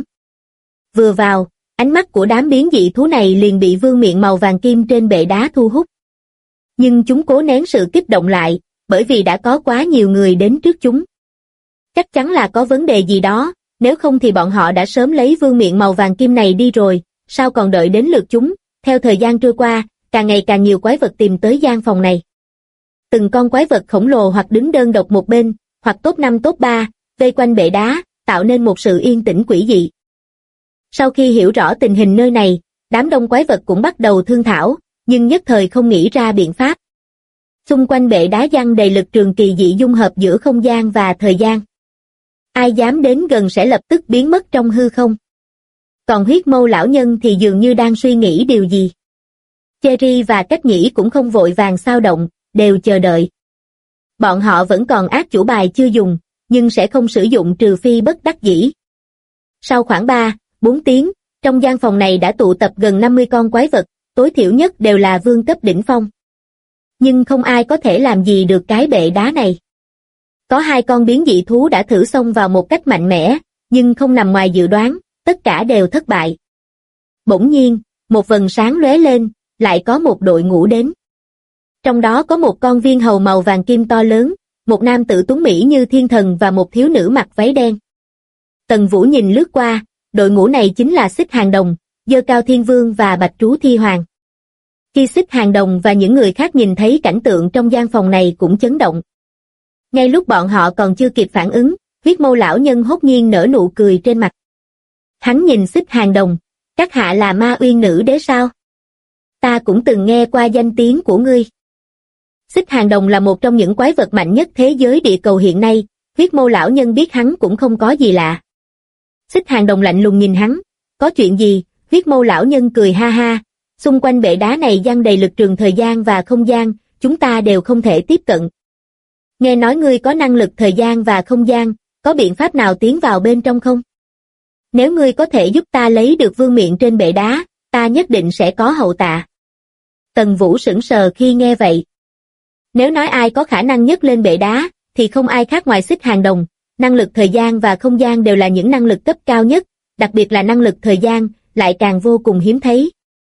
Vừa vào, ánh mắt của đám biến dị thú này liền bị vương miện màu vàng kim trên bệ đá thu hút. Nhưng chúng cố nén sự kích động lại, bởi vì đã có quá nhiều người đến trước chúng. Chắc chắn là có vấn đề gì đó, nếu không thì bọn họ đã sớm lấy vương miện màu vàng kim này đi rồi, sao còn đợi đến lượt chúng. Theo thời gian trôi qua, càng ngày càng nhiều quái vật tìm tới gian phòng này. Từng con quái vật khổng lồ hoặc đứng đơn độc một bên, hoặc top 5 top 3, vây quanh bệ đá, tạo nên một sự yên tĩnh quỷ dị. Sau khi hiểu rõ tình hình nơi này, đám đông quái vật cũng bắt đầu thương thảo, nhưng nhất thời không nghĩ ra biện pháp. Xung quanh bệ đá giăng đầy lực trường kỳ dị dung hợp giữa không gian và thời gian. Ai dám đến gần sẽ lập tức biến mất trong hư không. Còn huyết mâu lão nhân thì dường như đang suy nghĩ điều gì. Cherry và Cách Nhĩ cũng không vội vàng xao động, đều chờ đợi. Bọn họ vẫn còn ác chủ bài chưa dùng, nhưng sẽ không sử dụng trừ phi bất đắc dĩ. Sau khoảng 3-4 tiếng, trong gian phòng này đã tụ tập gần 50 con quái vật, tối thiểu nhất đều là vương cấp đỉnh phong. Nhưng không ai có thể làm gì được cái bệ đá này. Có 2 con biến dị thú đã thử xông vào một cách mạnh mẽ, nhưng không nằm ngoài dự đoán, tất cả đều thất bại. Bỗng nhiên, một vầng sáng lóe lên, lại có một đội ngũ đến. Trong đó có một con viên hầu màu vàng kim to lớn, một nam tử tuấn mỹ như thiên thần và một thiếu nữ mặc váy đen. Tần Vũ nhìn lướt qua, đội ngũ này chính là Xích Hàng Đồng, Dơ Cao Thiên Vương và Bạch Trú Thi Hoàng. Khi Xích Hàng Đồng và những người khác nhìn thấy cảnh tượng trong gian phòng này cũng chấn động. Ngay lúc bọn họ còn chưa kịp phản ứng, huyết mâu lão nhân hốt nhiên nở nụ cười trên mặt. Hắn nhìn Xích Hàng Đồng, các hạ là Ma Uyên Nữ Đế sao? Ta cũng từng nghe qua danh tiếng của ngươi. Xích Hàng Đồng là một trong những quái vật mạnh nhất thế giới địa cầu hiện nay, huyết mâu lão nhân biết hắn cũng không có gì lạ. Xích Hàng Đồng lạnh lùng nhìn hắn, có chuyện gì? Huyết mâu lão nhân cười ha ha, xung quanh bệ đá này giăng đầy lực trường thời gian và không gian, chúng ta đều không thể tiếp cận. Nghe nói ngươi có năng lực thời gian và không gian, có biện pháp nào tiến vào bên trong không? Nếu ngươi có thể giúp ta lấy được vương miện trên bệ đá, ta nhất định sẽ có hậu tạ. Tần Vũ sững sờ khi nghe vậy. Nếu nói ai có khả năng nhất lên bệ đá, thì không ai khác ngoài Xích Hàng Đồng, năng lực thời gian và không gian đều là những năng lực cấp cao nhất, đặc biệt là năng lực thời gian, lại càng vô cùng hiếm thấy.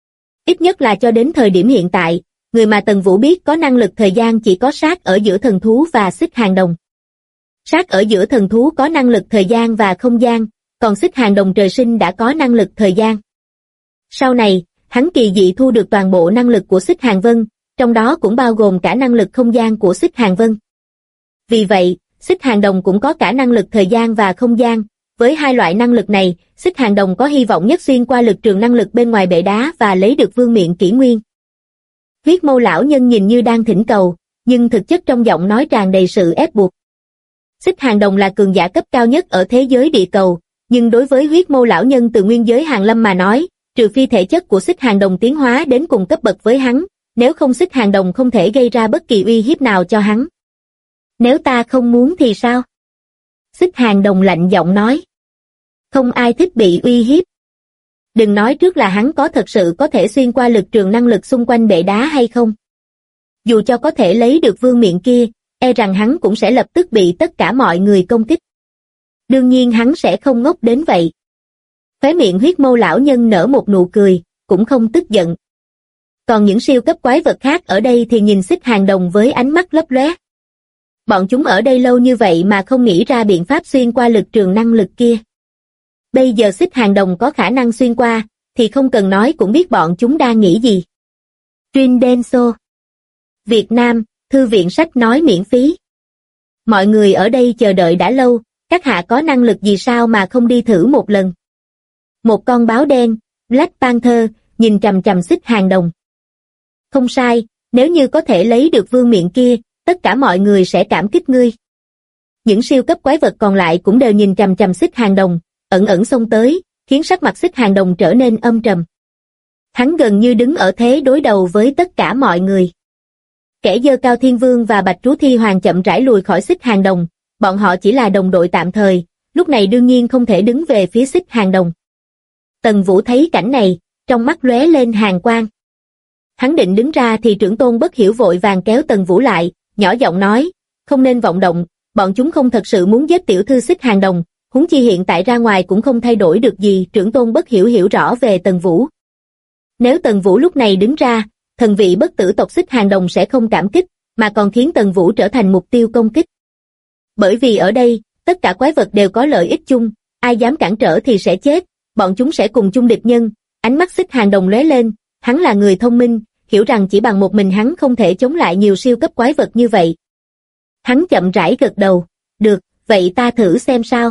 Ít nhất là cho đến thời điểm hiện tại, người mà Tần Vũ biết có năng lực thời gian chỉ có Sát ở giữa thần thú và Xích Hàng Đồng. Sát ở giữa thần thú có năng lực thời gian và không gian, còn Xích Hàng Đồng trời sinh đã có năng lực thời gian. Sau này, hắn kỳ dị thu được toàn bộ năng lực của Xích Hàng Vân, trong đó cũng bao gồm cả năng lực không gian của Xích Hàng Vân. Vì vậy, Xích Hàng Đồng cũng có cả năng lực thời gian và không gian. Với hai loại năng lực này, Xích Hàng Đồng có hy vọng nhất xuyên qua lực trường năng lực bên ngoài bệ đá và lấy được vương miện kỷ nguyên. Huyết mâu lão nhân nhìn như đang thỉnh cầu, nhưng thực chất trong giọng nói tràn đầy sự ép buộc. Xích Hàng Đồng là cường giả cấp cao nhất ở thế giới địa cầu, nhưng đối với huyết mâu lão nhân từ nguyên giới Hàn Lâm mà nói, trừ phi thể chất của Xích Hàng Đồng tiến hóa đến cùng cấp bậc với hắn, nếu không Xích Hàng Đồng không thể gây ra bất kỳ uy hiếp nào cho hắn. Nếu ta không muốn thì sao? Xích Hàng Đồng lạnh giọng nói. Không ai thích bị uy hiếp. Đừng nói trước là hắn có thật sự có thể xuyên qua lực trường năng lực xung quanh bệ đá hay không. Dù cho có thể lấy được vương miện kia, e rằng hắn cũng sẽ lập tức bị tất cả mọi người công kích. Đương nhiên hắn sẽ không ngốc đến vậy. Khóe miệng huyết mâu lão nhân nở một nụ cười, cũng không tức giận. Còn những siêu cấp quái vật khác ở đây thì nhìn Xích Hàng Đồng với ánh mắt lấp lóe. Bọn chúng ở đây lâu như vậy mà không nghĩ ra biện pháp xuyên qua lực trường năng lực kia. Bây giờ Xích Hàng Đồng có khả năng xuyên qua, thì không cần nói cũng biết bọn chúng đang nghĩ gì. Truyện Denso Việt Nam, Thư viện sách nói miễn phí. Mọi người ở đây chờ đợi đã lâu, các hạ có năng lực gì sao mà không đi thử một lần. Một con báo đen, Black Panther, nhìn chằm chằm Xích Hàng Đồng. Không sai, nếu như có thể lấy được vương miện kia, tất cả mọi người sẽ cảm kích ngươi. Những siêu cấp quái vật còn lại cũng đều nhìn chằm chằm Xích Hàng Đồng, ẩn ẩn xông tới, khiến sắc mặt Xích Hàng Đồng trở nên âm trầm. Hắn gần như đứng ở thế đối đầu với tất cả mọi người. Kẻ Dơ Cao Thiên Vương và Bạch Trú Thi Hoàng chậm rãi lùi khỏi Xích Hàng Đồng, bọn họ chỉ là đồng đội tạm thời, lúc này đương nhiên không thể đứng về phía Xích Hàng Đồng. Tần Vũ thấy cảnh này, trong mắt lóe lên hàn quang. Hắn định đứng ra thì trưởng tôn Bất Hiểu vội vàng kéo Tần Vũ lại, nhỏ giọng nói, không nên vọng động, bọn chúng không thật sự muốn giết tiểu thư Xích Hàng Đồng, huống chi hiện tại ra ngoài cũng không thay đổi được gì. Trưởng tôn Bất Hiểu hiểu rõ về Tần Vũ. Nếu Tần Vũ lúc này đứng ra, thần vị bất tử tộc Xích Hàng Đồng sẽ không cảm kích, mà còn khiến Tần Vũ trở thành mục tiêu công kích. Bởi vì ở đây, tất cả quái vật đều có lợi ích chung, ai dám cản trở thì sẽ chết, bọn chúng sẽ cùng chung địch nhân. Ánh mắt Xích Hàng Đồng lóe lên, hắn là người thông minh, hiểu rằng chỉ bằng một mình hắn không thể chống lại nhiều siêu cấp quái vật như vậy. Hắn chậm rãi gật đầu, được, vậy ta thử xem sao.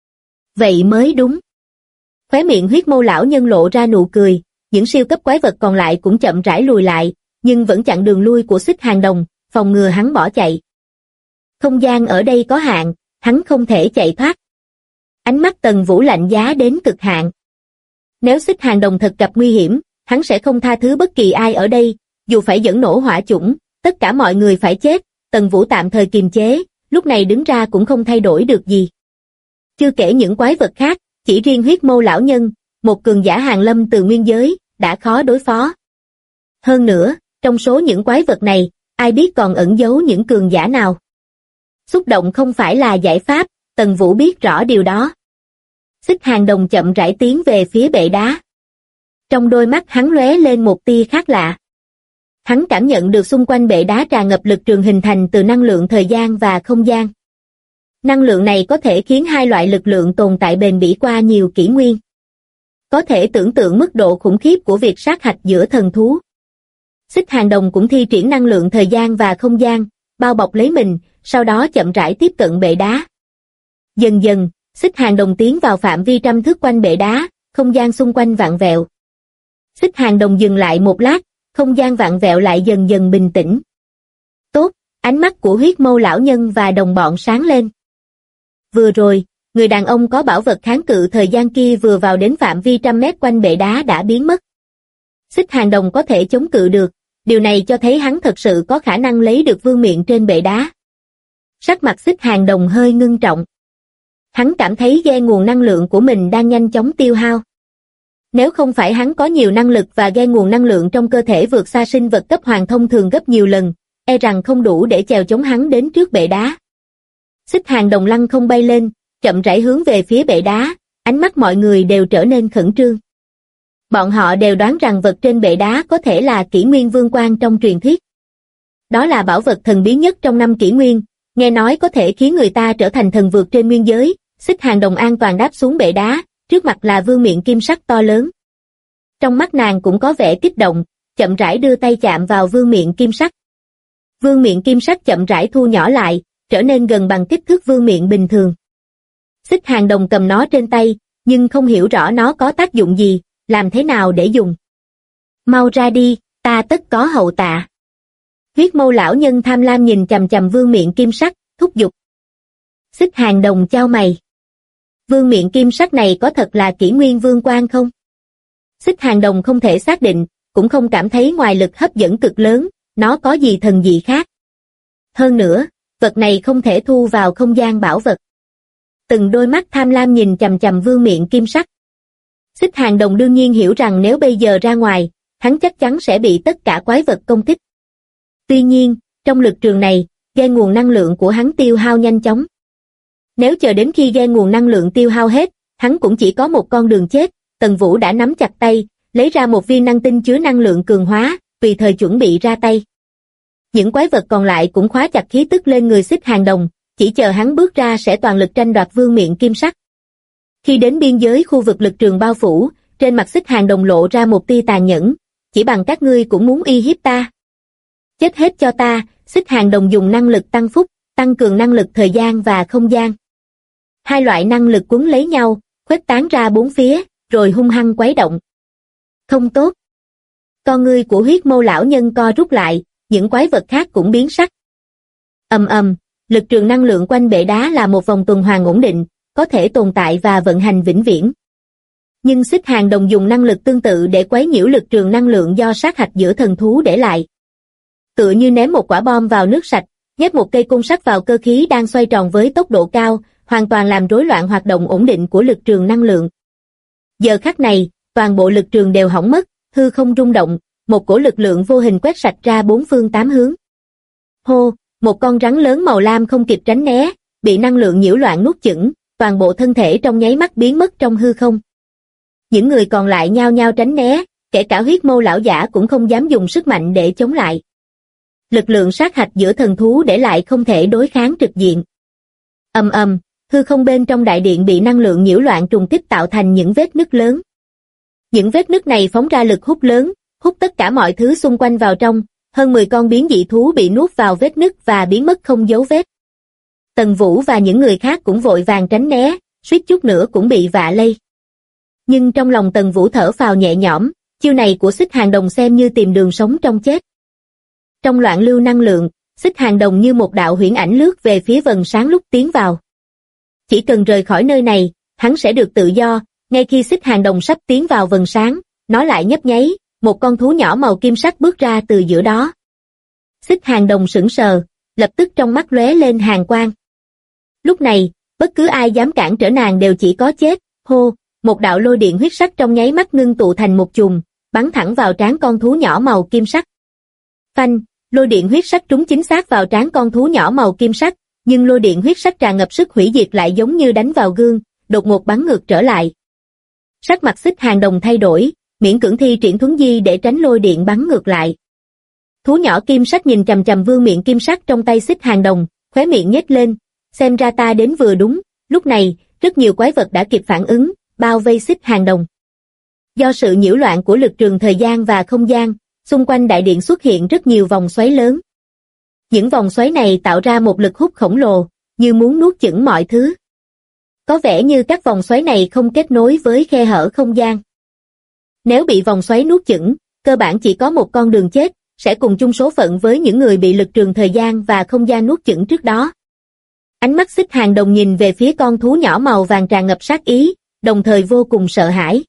Vậy mới đúng. Khóe miệng huyết mâu lão nhân lộ ra nụ cười, những siêu cấp quái vật còn lại cũng chậm rãi lùi lại, nhưng vẫn chặn đường lui của Xích Hàng Đồng, phòng ngừa hắn bỏ chạy. Không gian ở đây có hạn, hắn không thể chạy thoát. Ánh mắt Tần Vũ lạnh giá đến cực hạn. Nếu Xích Hàng Đồng thật gặp nguy hiểm, hắn sẽ không tha thứ bất kỳ ai ở đây, dù phải dẫn nổ hỏa chủng, tất cả mọi người phải chết. Tần Vũ tạm thời kiềm chế, lúc này đứng ra cũng không thay đổi được gì. Chưa kể những quái vật khác, chỉ riêng huyết mâu lão nhân, một cường giả hàng lâm từ nguyên giới, đã khó đối phó. Hơn nữa, trong số những quái vật này, ai biết còn ẩn giấu những cường giả nào. Xúc động không phải là giải pháp, Tần Vũ biết rõ điều đó. Xích Hàng Đồng chậm rãi tiến về phía bệ đá. Trong đôi mắt hắn lóe lên một tia khác lạ. Hắn cảm nhận được xung quanh bệ đá tràn ngập lực trường hình thành từ năng lượng thời gian và không gian. Năng lượng này có thể khiến hai loại lực lượng tồn tại bền bỉ qua nhiều kỷ nguyên. Có thể tưởng tượng mức độ khủng khiếp của việc sát hạch giữa thần thú. Xích Hàng Đồng cũng thi triển năng lượng thời gian và không gian, bao bọc lấy mình, sau đó chậm rãi tiếp cận bệ đá. Dần dần, Xích Hàng Đồng tiến vào phạm vi trăm thước quanh bệ đá, không gian xung quanh vặn vẹo. Xích Hàng Đồng dừng lại một lát, không gian vặn vẹo lại dần dần bình tĩnh. Tốt, ánh mắt của huyết mâu lão nhân và đồng bọn sáng lên. Vừa rồi, người đàn ông có bảo vật kháng cự thời gian kia vừa vào đến phạm vi trăm mét quanh bệ đá đã biến mất. Xích Hàng Đồng có thể chống cự được, điều này cho thấy hắn thật sự có khả năng lấy được vương miện trên bệ đá. Sắc mặt Xích Hàng Đồng hơi ngưng trọng. Hắn cảm thấy ghe nguồn năng lượng của mình đang nhanh chóng tiêu hao. Nếu không phải hắn có nhiều năng lực và ghe nguồn năng lượng trong cơ thể vượt xa sinh vật cấp hoàng thông thường gấp nhiều lần, e rằng không đủ để chèo chống hắn đến trước bệ đá. Xích Hàng Đồng lăng không bay lên, chậm rãi hướng về phía bệ đá, ánh mắt mọi người đều trở nên khẩn trương. Bọn họ đều đoán rằng vật trên bệ đá có thể là Kỷ Nguyên Vương Quan trong truyền thuyết. Đó là bảo vật thần bí nhất trong 5 kỷ nguyên, nghe nói có thể khiến người ta trở thành thần vượt trên nguyên giới. Xích Hàng Đồng an toàn đáp xuống bệ đá, trước mặt là vương miện kim sắc to lớn. Trong mắt nàng cũng có vẻ kích động, chậm rãi đưa tay chạm vào vương miện kim sắc. Vương miện kim sắc chậm rãi thu nhỏ lại, trở nên gần bằng kích thước vương miện bình thường. Xích Hàng Đồng cầm nó trên tay, nhưng không hiểu rõ nó có tác dụng gì, làm thế nào để dùng. Mau ra đi, ta tất có hậu tạ. Huyết mâu lão nhân tham lam nhìn chằm chằm vương miện kim sắc, thúc giục. Xích Hàng Đồng chau mày. Vương miện kim sắc này có thật là Kỷ Nguyên Vương Quan không? Xích Hàng Đồng không thể xác định, cũng không cảm thấy ngoài lực hấp dẫn cực lớn, nó có gì thần dị khác. Hơn nữa, vật này không thể thu vào không gian bảo vật. Từng đôi mắt tham lam nhìn chằm chằm vương miện kim sắc. Xích Hàng Đồng đương nhiên hiểu rằng nếu bây giờ ra ngoài, hắn chắc chắn sẽ bị tất cả quái vật công kích. Tuy nhiên, trong lực trường này, ghe nguồn năng lượng của hắn tiêu hao nhanh chóng. Nếu chờ đến khi ghe nguồn năng lượng tiêu hao hết, hắn cũng chỉ có một con đường chết. Tần Vũ đã nắm chặt tay, lấy ra một viên năng tinh chứa năng lượng cường hóa, tùy thời chuẩn bị ra tay. Những quái vật còn lại cũng khóa chặt khí tức lên người Xích Hàng Đồng, chỉ chờ hắn bước ra sẽ toàn lực tranh đoạt vương miện kim sắc. Khi đến biên giới khu vực lực trường bao phủ, trên mặt Xích Hàng Đồng lộ ra một tia tàn nhẫn, chỉ bằng các ngươi cũng muốn uy hiếp ta. Chết hết cho ta. Xích Hàng Đồng dùng năng lực tăng phúc, tăng cường năng lực thời gian và không gian. Hai loại năng lực quấn lấy nhau, khuếch tán ra bốn phía, rồi hung hăng quấy động. Không tốt. Con ngươi của huyết mâu lão nhân co rút lại, những quái vật khác cũng biến sắc. Ầm ầm, lực trường năng lượng quanh bệ đá là một vòng tuần hoàn ổn định, có thể tồn tại và vận hành vĩnh viễn. Nhưng Xích Hàng Đồng dùng năng lực tương tự để quấy nhiễu lực trường năng lượng do sát hạch giữa thần thú để lại. Tựa như ném một quả bom vào nước sạch, nhét một cây côn sắt vào cơ khí đang xoay tròn với tốc độ cao, hoàn toàn làm rối loạn hoạt động ổn định của lực trường năng lượng. Giờ khắc này, toàn bộ lực trường đều hỏng mất, hư không rung động, một cổ lực lượng vô hình quét sạch ra bốn phương tám hướng. Hô, một con rắn lớn màu lam không kịp tránh né, bị năng lượng nhiễu loạn nuốt chửng, toàn bộ thân thể trong nháy mắt biến mất trong hư không. Những người còn lại nhao nhao tránh né, kể cả huyết mâu lão giả cũng không dám dùng sức mạnh để chống lại. Lực lượng sát hạch giữa thần thú để lại không thể đối kháng trực diện. Ầm ầm, hư không bên trong đại điện bị năng lượng nhiễu loạn trùng kích tạo thành những vết nứt lớn. Những vết nứt này phóng ra lực hút lớn, hút tất cả mọi thứ xung quanh vào trong, hơn 10 con biến dị thú bị nuốt vào vết nứt và biến mất không dấu vết. Tần Vũ và những người khác cũng vội vàng tránh né, suýt chút nữa cũng bị vạ lây. Nhưng trong lòng Tần Vũ thở phào nhẹ nhõm, chiêu này của Xích Hàng Đồng xem như tìm đường sống trong chết. Trong loạn lưu năng lượng, Xích Hàng Đồng như một đạo huyễn ảnh lướt về phía vầng sáng lúc tiến vào. Chỉ cần rời khỏi nơi này, hắn sẽ được tự do, Ngay khi xích hàng đồng sắp tiến vào vầng sáng, nó lại nhấp nháy, một con thú nhỏ màu kim sắc bước ra từ giữa đó. Xích hàng đồng sững sờ, lập tức trong mắt lóe lên hàn quang. Lúc này, bất cứ ai dám cản trở nàng đều chỉ có chết. Hô, một đạo lôi điện huyết sắc trong nháy mắt ngưng tụ thành một chùm, bắn thẳng vào trán con thú nhỏ màu kim sắc. Phanh, lôi điện huyết sắc trúng chính xác vào trán con thú nhỏ màu kim sắc, nhưng lôi điện huyết sắc tràn ngập sức hủy diệt lại giống như đánh vào gương, đột ngột bắn ngược trở lại. Sắc mặt xích hàng đồng thay đổi, miễn cưỡng thi triển thuấn di để tránh lôi điện bắn ngược lại. Thú nhỏ kim sắc nhìn chằm chằm vương miện kim sắc trong tay xích hàng đồng, khóe miệng nhếch lên, xem ra ta đến vừa đúng. Lúc này, rất nhiều quái vật đã kịp phản ứng, bao vây xích hàng đồng. Do sự nhiễu loạn của lực trường thời gian và không gian, xung quanh đại điện xuất hiện rất nhiều vòng xoáy lớn. Những vòng xoáy này tạo ra một lực hút khổng lồ, như muốn nuốt chửng mọi thứ. Có vẻ như các vòng xoáy này không kết nối với khe hở không gian. Nếu bị vòng xoáy nuốt chửng, cơ bản chỉ có một con đường chết, sẽ cùng chung số phận với những người bị lực trường thời gian và không gian nuốt chửng trước đó. Ánh mắt xích hàng đồng nhìn về phía con thú nhỏ màu vàng tràn ngập sát ý, đồng thời vô cùng sợ hãi.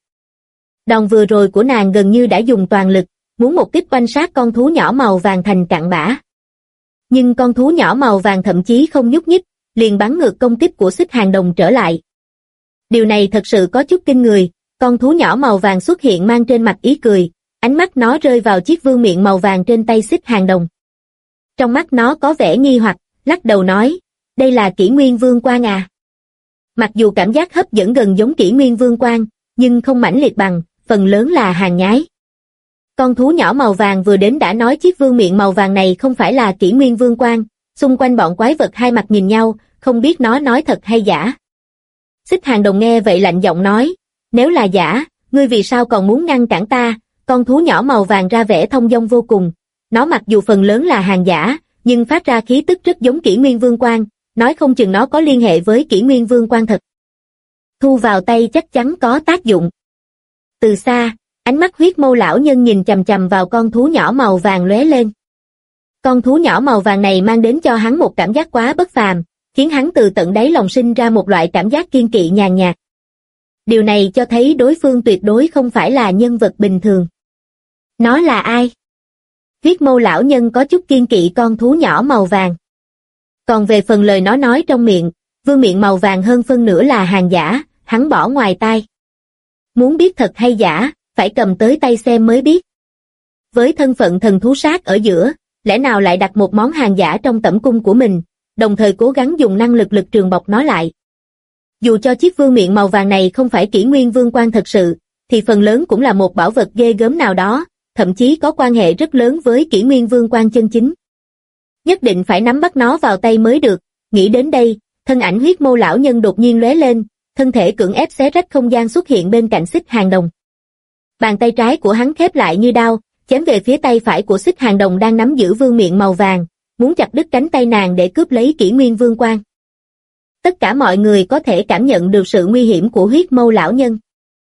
Đòn vừa rồi của nàng gần như đã dùng toàn lực, muốn một kích oanh sát con thú nhỏ màu vàng thành cặn bã. Nhưng con thú nhỏ màu vàng thậm chí không nhúc nhích, liền bắn ngược công kích của xích hàng đồng trở lại. Điều này thật sự có chút kinh người, con thú nhỏ màu vàng xuất hiện mang trên mặt ý cười, ánh mắt nó rơi vào chiếc vương miện màu vàng trên tay xích hàng đồng. Trong mắt nó có vẻ nghi hoặc, lắc đầu nói, đây là Kỷ Nguyên Vương Quan à? Mặc dù cảm giác hấp dẫn gần giống Kỷ Nguyên Vương Quan, nhưng không mãnh liệt bằng, phần lớn là hàng nhái. Con thú nhỏ màu vàng vừa đến đã nói chiếc vương miện màu vàng này không phải là Kỷ Nguyên Vương Quan, xung quanh bọn quái vật hai mặt nhìn nhau, không biết nó nói thật hay giả. Xích hàng đồng nghe vậy lạnh giọng nói, nếu là giả, ngươi vì sao còn muốn ngăn cản ta? Con thú nhỏ màu vàng ra vẻ thông dong vô cùng, nó mặc dù phần lớn là hàng giả, nhưng phát ra khí tức rất giống Kỷ Nguyên Vương Quan, nói không chừng nó có liên hệ với Kỷ Nguyên Vương Quan thật. Thu vào tay chắc chắn có tác dụng. Từ xa, ánh mắt huyết mâu lão nhân nhìn chằm chằm vào con thú nhỏ màu vàng lóe lên. Con thú nhỏ màu vàng này mang đến cho hắn một cảm giác quá bất phàm, khiến hắn từ tận đáy lòng sinh ra một loại cảm giác kiên kỵ nhàn nhạt. Điều này cho thấy đối phương tuyệt đối không phải là nhân vật bình thường. Nó là ai? Huyết mâu lão nhân có chút kiên kỵ con thú nhỏ màu vàng. Còn về phần lời nó nói trong miệng, vương miện màu vàng hơn phân nửa là hàng giả, hắn bỏ ngoài tai. Muốn biết thật hay giả, phải cầm tới tay xem mới biết. Với thân phận thần thú sát ở giữa, lẽ nào lại đặt một món hàng giả trong tẩm cung của mình, đồng thời cố gắng dùng năng lực lực trường bọc nó lại. Dù cho chiếc vương miện màu vàng này không phải Kỷ Nguyên Vương Quan thật sự, thì phần lớn cũng là một bảo vật ghê gớm nào đó, thậm chí có quan hệ rất lớn với Kỷ Nguyên Vương Quan chân chính. Nhất định phải nắm bắt nó vào tay mới được. Nghĩ đến đây, thân ảnh huyết mâu lão nhân đột nhiên lóe lên, thân thể cưỡng ép xé rách không gian xuất hiện bên cạnh xích hàng đồng. Bàn tay trái của hắn khép lại như đao, chém về phía tay phải của xích hàng đồng đang nắm giữ vương miện màu vàng, muốn chặt đứt cánh tay nàng để cướp lấy Kỷ Nguyên Vương Quan. Tất cả mọi người có thể cảm nhận được sự nguy hiểm của huyết mâu lão nhân.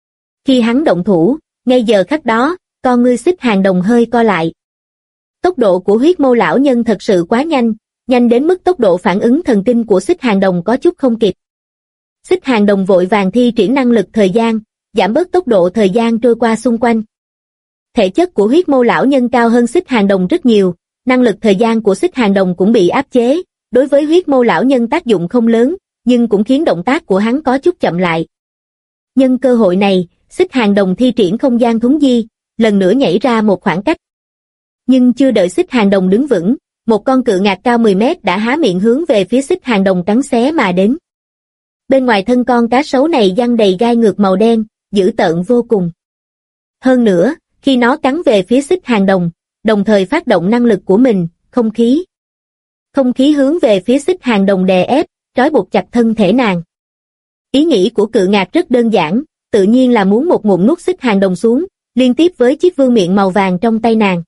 Khi hắn động thủ, ngay giờ khắc đó, con ngươi xích hàng đồng hơi co lại. Tốc độ của huyết mâu lão nhân thật sự quá nhanh, nhanh đến mức tốc độ phản ứng thần kinh của xích hàng đồng có chút không kịp. Xích hàng đồng vội vàng thi triển năng lực thời gian, giảm bớt tốc độ thời gian trôi qua xung quanh. Thể chất của huyết mâu lão nhân cao hơn xích hàng đồng rất nhiều, năng lực thời gian của xích hàng đồng cũng bị áp chế, đối với huyết mâu lão nhân tác dụng không lớn, nhưng cũng khiến động tác của hắn có chút chậm lại. Nhân cơ hội này, xích hàng đồng thi triển không gian thuấn di, lần nữa nhảy ra một khoảng cách. Nhưng chưa đợi xích hàng đồng đứng vững, một con cự ngạc cao 10 mét đã há miệng hướng về phía xích hàng đồng cắn xé mà đến. Bên ngoài thân con cá sấu này giăng đầy gai ngược màu đen, dữ tợn vô cùng. Hơn nữa, khi nó cắn về phía xích hàng đồng, đồng thời phát động năng lực của mình, không khí. Không khí hướng về phía xích hàng đồng đè ép, trói buộc chặt thân thể nàng. Ý nghĩ của cự ngạc rất đơn giản, tự nhiên là muốn một ngụm nuốt xích hàng đồng xuống, liên tiếp với chiếc vương miện màu vàng trong tay nàng.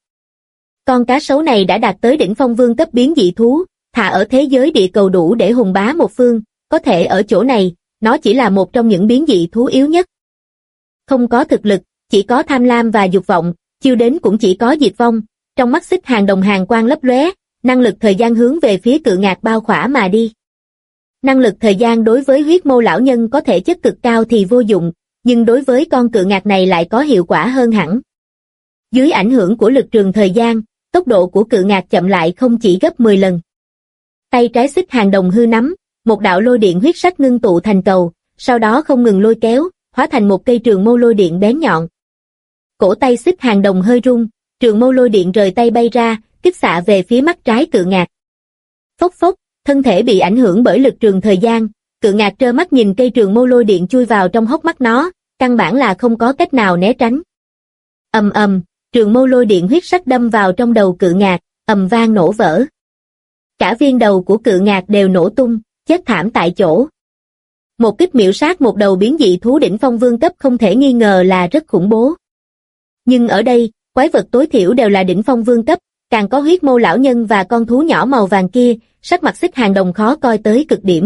Con cá sấu này đã đạt tới đỉnh phong vương cấp biến dị thú, thà ở thế giới địa cầu đủ để hùng bá một phương, có thể ở chỗ này, nó chỉ là một trong những biến dị thú yếu nhất. Không có thực lực, chỉ có tham lam và dục vọng, chiêu đến cũng chỉ có diệt vong. Trong mắt xích hàng đồng hàn quang lấp lóe, năng lực thời gian hướng về phía cự ngạc bao khỏa mà đi. Năng lực thời gian đối với huyết mâu lão nhân có thể chất cực cao thì vô dụng, nhưng đối với con cự ngạc này lại có hiệu quả hơn hẳn. Dưới ảnh hưởng của lực trường thời gian, tốc độ của cự ngạc chậm lại không chỉ gấp 10 lần. Tay trái Xích Hàng Đồng hư nắm, một đạo lôi điện huyết sắc ngưng tụ thành cầu, sau đó không ngừng lôi kéo, hóa thành một cây trường mâu lôi điện bén nhọn. Cổ tay Xích Hàng Đồng hơi rung, trường mâu lôi điện rời tay bay ra, kích xạ về phía mắt trái cự ngạc. Phốc phốc, thân thể bị ảnh hưởng bởi lực trường thời gian, cự ngạc trơ mắt nhìn cây trường mâu lôi điện chui vào trong hốc mắt nó, căn bản là không có cách nào né tránh. Ầm ầm, trường mâu lôi điện huyết sắc đâm vào trong đầu cự ngạc, ầm vang nổ vỡ. Cả viên đầu của cự ngạc đều nổ tung, chết thảm tại chỗ. Một kích miểu sát một đầu biến dị thú đỉnh phong vương cấp không thể nghi ngờ là rất khủng bố. Nhưng ở đây, quái vật tối thiểu đều là đỉnh phong vương cấp, càng có huyết mâu lão nhân và con thú nhỏ màu vàng kia, sắc mặt Xích Hàng Đồng khó coi tới cực điểm.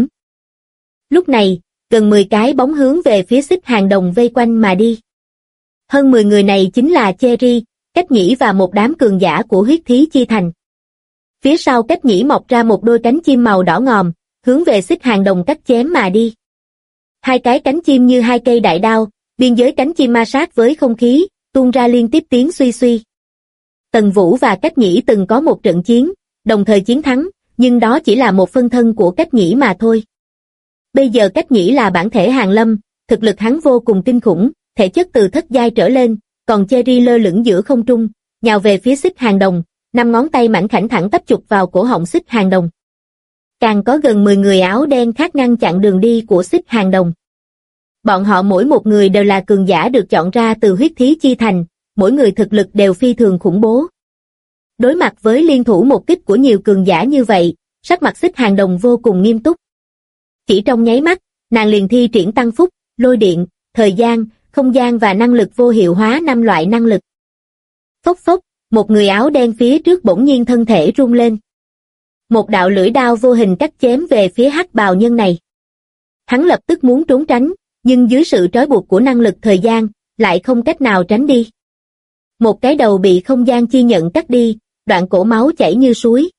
Lúc này, gần 10 cái bóng hướng về phía Xích Hàng Đồng vây quanh mà đi. Hơn 10 người này chính là Cherry, Cách Nhĩ và một đám cường giả của huyết thí chi thành. Phía sau Cách Nhĩ mọc ra một đôi cánh chim màu đỏ ngòm, hướng về Xích Hàng Đồng cắt chém mà đi. Hai cái cánh chim như hai cây đại đao, biên giới cánh chim ma sát với không khí, tuôn ra liên tiếp tiếng suy suy. Tần Vũ và Cách Nhĩ từng có một trận chiến, đồng thời chiến thắng, nhưng đó chỉ là một phân thân của Cách Nhĩ mà thôi. Bây giờ Cách Nhĩ là bản thể hàng lâm, thực lực hắn vô cùng kinh khủng, thể chất từ thất giai trở lên, còn Cherry lơ lửng giữa không trung, nhào về phía Xích Hàng Đồng, 5 ngón tay mảnh khảnh thẳng tắp chụp vào cổ họng Xích Hàng Đồng. Càng có gần 10 người áo đen khác ngăn chặn đường đi của Xích Hàng Đồng. Bọn họ mỗi một người đều là cường giả được chọn ra từ huyết thí chi thành, mỗi người thực lực đều phi thường khủng bố. Đối mặt với liên thủ một kích của nhiều cường giả như vậy, sắc mặt Xích Hàng Đồng vô cùng nghiêm túc. Chỉ trong nháy mắt, nàng liền thi triển tăng phúc, lôi điện, thời gian, không gian và năng lực vô hiệu hóa 5 loại năng lực. Phốc phốc, một người áo đen phía trước bỗng nhiên thân thể rung lên. Một đạo lưỡi đao vô hình cắt chém về phía hắc bào nhân này. Hắn lập tức muốn trốn tránh, nhưng dưới sự trói buộc của năng lực thời gian, lại không cách nào tránh đi. Một cái đầu bị không gian chi nhận cắt đi, đoạn cổ máu chảy như suối.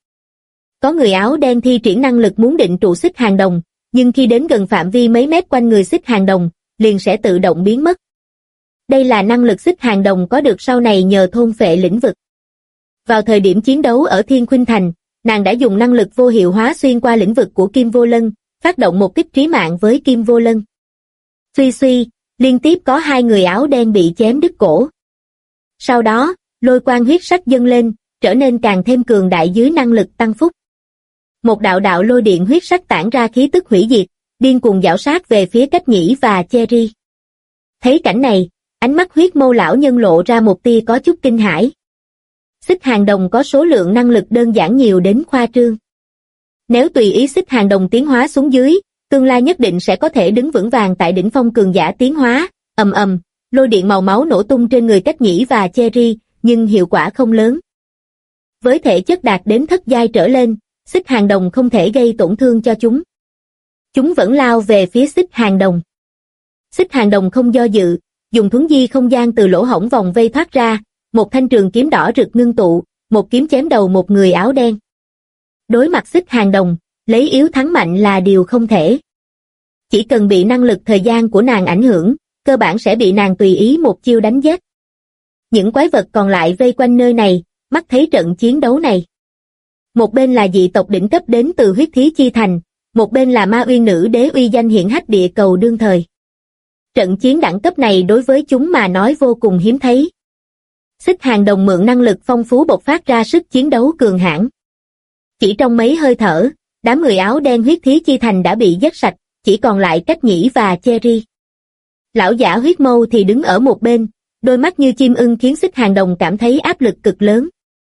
Có người áo đen thi triển năng lực muốn định trụ Xích Hàng Đồng, nhưng khi đến gần phạm vi mấy mét quanh người Xích Hàng Đồng, liền sẽ tự động biến mất. Đây là năng lực Xích Hàng Đồng có được sau này nhờ thôn phệ lĩnh vực. Vào thời điểm chiến đấu ở Thiên Khuynh Thành, nàng đã dùng năng lực vô hiệu hóa xuyên qua lĩnh vực của Kim Vô Lân, phát động một kích trí mạng với Kim Vô Lân. Suy suy, liên tiếp có 2 người áo đen bị chém đứt cổ. Sau đó, lôi quang huyết sắc dâng lên, trở nên càng thêm cường đại dưới năng lực tăng phúc. Một đạo đạo lôi điện huyết sắc tản ra khí tức hủy diệt, điên cuồng giảo sát về phía Cách Nhĩ và Cherry. Thấy cảnh này, ánh mắt huyết mâu lão nhân lộ ra một tia có chút kinh hãi. Xích Hàng Đồng có số lượng năng lực đơn giản nhiều đến khoa trương. Nếu tùy ý Xích Hàng Đồng tiến hóa xuống dưới, tương lai nhất định sẽ có thể đứng vững vàng tại đỉnh phong cường giả tiến hóa. Ầm ầm, lôi điện màu máu nổ tung trên người Cách Nhĩ và Cherry, nhưng hiệu quả không lớn. Với thể chất đạt đến thất giai trở lên, Xích Hàng Đồng không thể gây tổn thương cho chúng. Chúng vẫn lao về phía Xích Hàng Đồng. Xích Hàng Đồng không do dự, dùng thuấn di không gian từ lỗ hổng vòng vây thoát ra, một thanh trường kiếm đỏ rực ngưng tụ, một kiếm chém đầu một người áo đen. Đối mặt Xích Hàng Đồng, lấy yếu thắng mạnh là điều không thể. Chỉ cần bị năng lực thời gian của nàng ảnh hưởng, cơ bản sẽ bị nàng tùy ý một chiêu đánh giết. Những quái vật còn lại vây quanh nơi này, mắt thấy trận chiến đấu này. Một bên là dị tộc đỉnh cấp đến từ huyết thí chi thành, một bên là ma uyên nữ đế uy danh hiển hách địa cầu đương thời. Trận chiến đẳng cấp này đối với chúng mà nói vô cùng hiếm thấy. Xích Hàng Đồng mượn năng lực phong phú bộc phát ra sức chiến đấu cường hãn. Chỉ trong mấy hơi thở, đám người áo đen huyết thí chi thành đã bị giết sạch, chỉ còn lại Cách Nhĩ và Cherry. Lão giả huyết mâu thì đứng ở một bên, đôi mắt như chim ưng khiến Xích Hàng Đồng cảm thấy áp lực cực lớn.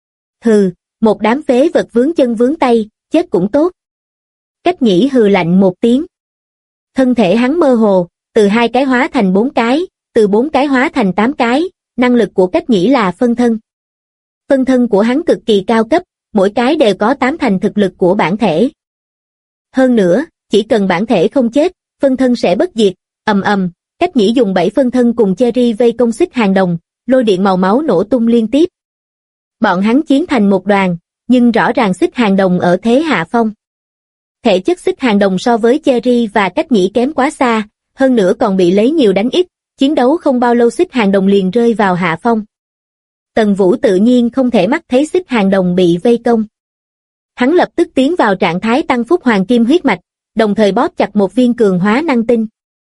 Hừ, một đám phế vật vướng chân vướng tay, chết cũng tốt. Cách Nhĩ hừ lạnh một tiếng. Thân thể hắn mơ hồ, từ 2 cái hóa thành 4 cái, từ 4 cái hóa thành 8 cái, năng lực của Cách Nhĩ là phân thân. Phân thân của hắn cực kỳ cao cấp, mỗi cái đều có 8 thành thực lực của bản thể. Hơn nữa, chỉ cần bản thể không chết, phân thân sẽ bất diệt. Ầm ầm, Cách Nhĩ dùng 7 phân thân cùng Cherry vây công Xích Hàng Đồng, lôi điện màu máu nổ tung liên tiếp. Bọn hắn chiến thành một đoàn, nhưng rõ ràng Xích Hàng Đồng ở thế hạ phong. Thể chất Xích Hàng Đồng so với Cherry và Cách Nhĩ kém quá xa, hơn nữa còn bị lấy nhiều đánh ít, chiến đấu không bao lâu Xích Hàng Đồng liền rơi vào hạ phong. Tần Vũ tự nhiên không thể mắt thấy Xích Hàng Đồng bị vây công. Hắn lập tức tiến vào trạng thái tăng phúc hoàng kim huyết mạch, đồng thời bóp chặt một viên cường hóa năng tinh.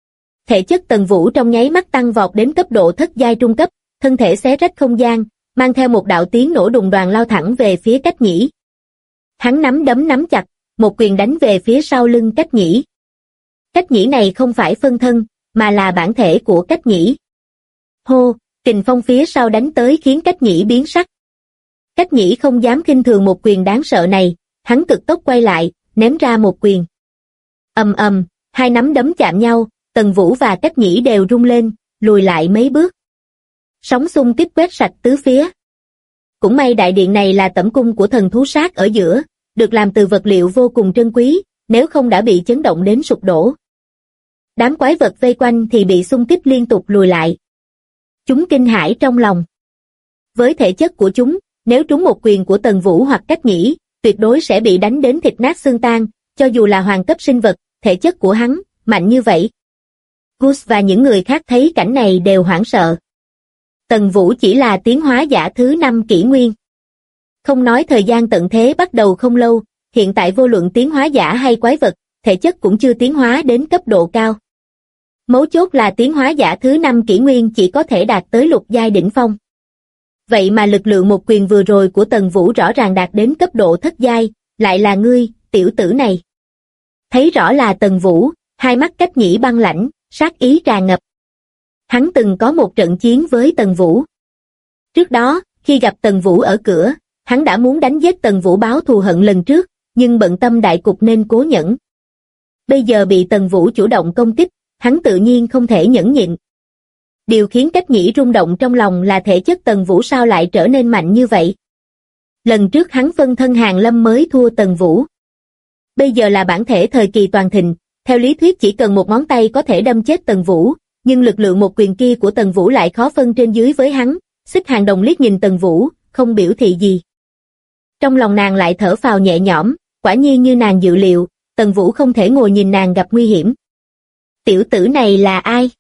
Thể chất Tần Vũ trong nháy mắt tăng vọt đến cấp độ thất giai trung cấp, thân thể xé rách không gian, mang theo một đạo tiếng nổ đùng đoàng lao thẳng về phía Cách Nhĩ. Hắn nắm đấm nắm chặt, một quyền đánh về phía sau lưng Cách Nhĩ. Cách Nhĩ này không phải phân thân, mà là bản thể của Cách Nhĩ. Hô, kình phong phía sau đánh tới khiến Cách Nhĩ biến sắc. Cách Nhĩ không dám khinh thường một quyền đáng sợ này, hắn cực tốc quay lại, ném ra một quyền. Ầm ầm, hai nắm đấm chạm nhau, Tần Vũ và Cách Nhĩ đều rung lên, lùi lại mấy bước. Sóng xung kích quét sạch tứ phía. Cũng may đại điện này là tẩm cung của thần thú sát ở giữa, được làm từ vật liệu vô cùng trân quý, nếu không đã bị chấn động đến sụp đổ. Đám quái vật vây quanh thì bị xung kích liên tục lùi lại. Chúng kinh hãi trong lòng. Với thể chất của chúng, nếu trúng một quyền của Tần Vũ hoặc Cách Nhĩ, tuyệt đối sẽ bị đánh đến thịt nát xương tan, cho dù là hoàng cấp sinh vật, thể chất của hắn, mạnh như vậy. Gus và những người khác thấy cảnh này đều hoảng sợ. Tần Vũ chỉ là tiến hóa giả thứ 5 kỷ nguyên. Không nói thời gian tận thế bắt đầu không lâu, hiện tại vô luận tiến hóa giả hay quái vật, thể chất cũng chưa tiến hóa đến cấp độ cao. Mấu chốt là tiến hóa giả thứ 5 kỷ nguyên chỉ có thể đạt tới lục giai đỉnh phong. Vậy mà lực lượng một quyền vừa rồi của Tần Vũ rõ ràng đạt đến cấp độ thất giai, lại là ngươi, tiểu tử này. Thấy rõ là Tần Vũ, hai mắt Cách Nhĩ băng lãnh, sát ý tràn ngập. Hắn từng có một trận chiến với Tần Vũ. Trước đó, khi gặp Tần Vũ ở cửa, hắn đã muốn đánh giết Tần Vũ báo thù hận lần trước, nhưng bận tâm đại cục nên cố nhẫn. Bây giờ bị Tần Vũ chủ động công kích, hắn tự nhiên không thể nhẫn nhịn. Điều khiến Cách Nhĩ rung động trong lòng là thể chất Tần Vũ sao lại trở nên mạnh như vậy. Lần trước hắn phân thân Hàn Lâm mới thua Tần Vũ. Bây giờ là bản thể thời kỳ toàn thịnh, theo lý thuyết chỉ cần một ngón tay có thể đâm chết Tần Vũ, nhưng lực lượng một quyền kia của Tần Vũ lại khó phân trên dưới với hắn. Xích Hàng Đồng liếc nhìn Tần Vũ, không biểu thị gì. Trong lòng nàng lại thở phào nhẹ nhõm, quả nhiên như nàng dự liệu, Tần Vũ không thể ngồi nhìn nàng gặp nguy hiểm. Tiểu tử này là ai?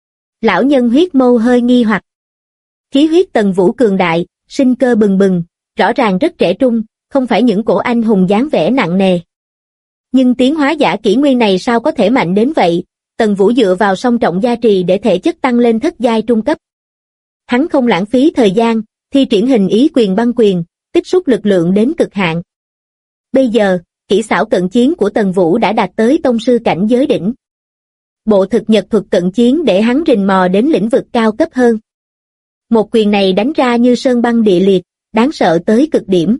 Lão nhân huyết mâu hơi nghi hoặc. Khí huyết Tần Vũ cường đại, sinh cơ bừng bừng, rõ ràng rất trẻ trung, không phải những cổ anh hùng dáng vẻ nặng nề. Nhưng tiến hóa giả kỷ nguyên này sao có thể mạnh đến vậy? Tần Vũ dựa vào song trọng gia trì để thể chất tăng lên thất giai trung cấp. Hắn không lãng phí thời gian, thi triển hình ý quyền băng quyền, tích xúc lực lượng đến cực hạn. Bây giờ, kỹ xảo cận chiến của Tần Vũ đã đạt tới tông sư cảnh giới đỉnh. Bộ thực nhật thuật cận chiến để hắn rình mò đến lĩnh vực cao cấp hơn. Một quyền này đánh ra như sơn băng địa liệt, đáng sợ tới cực điểm.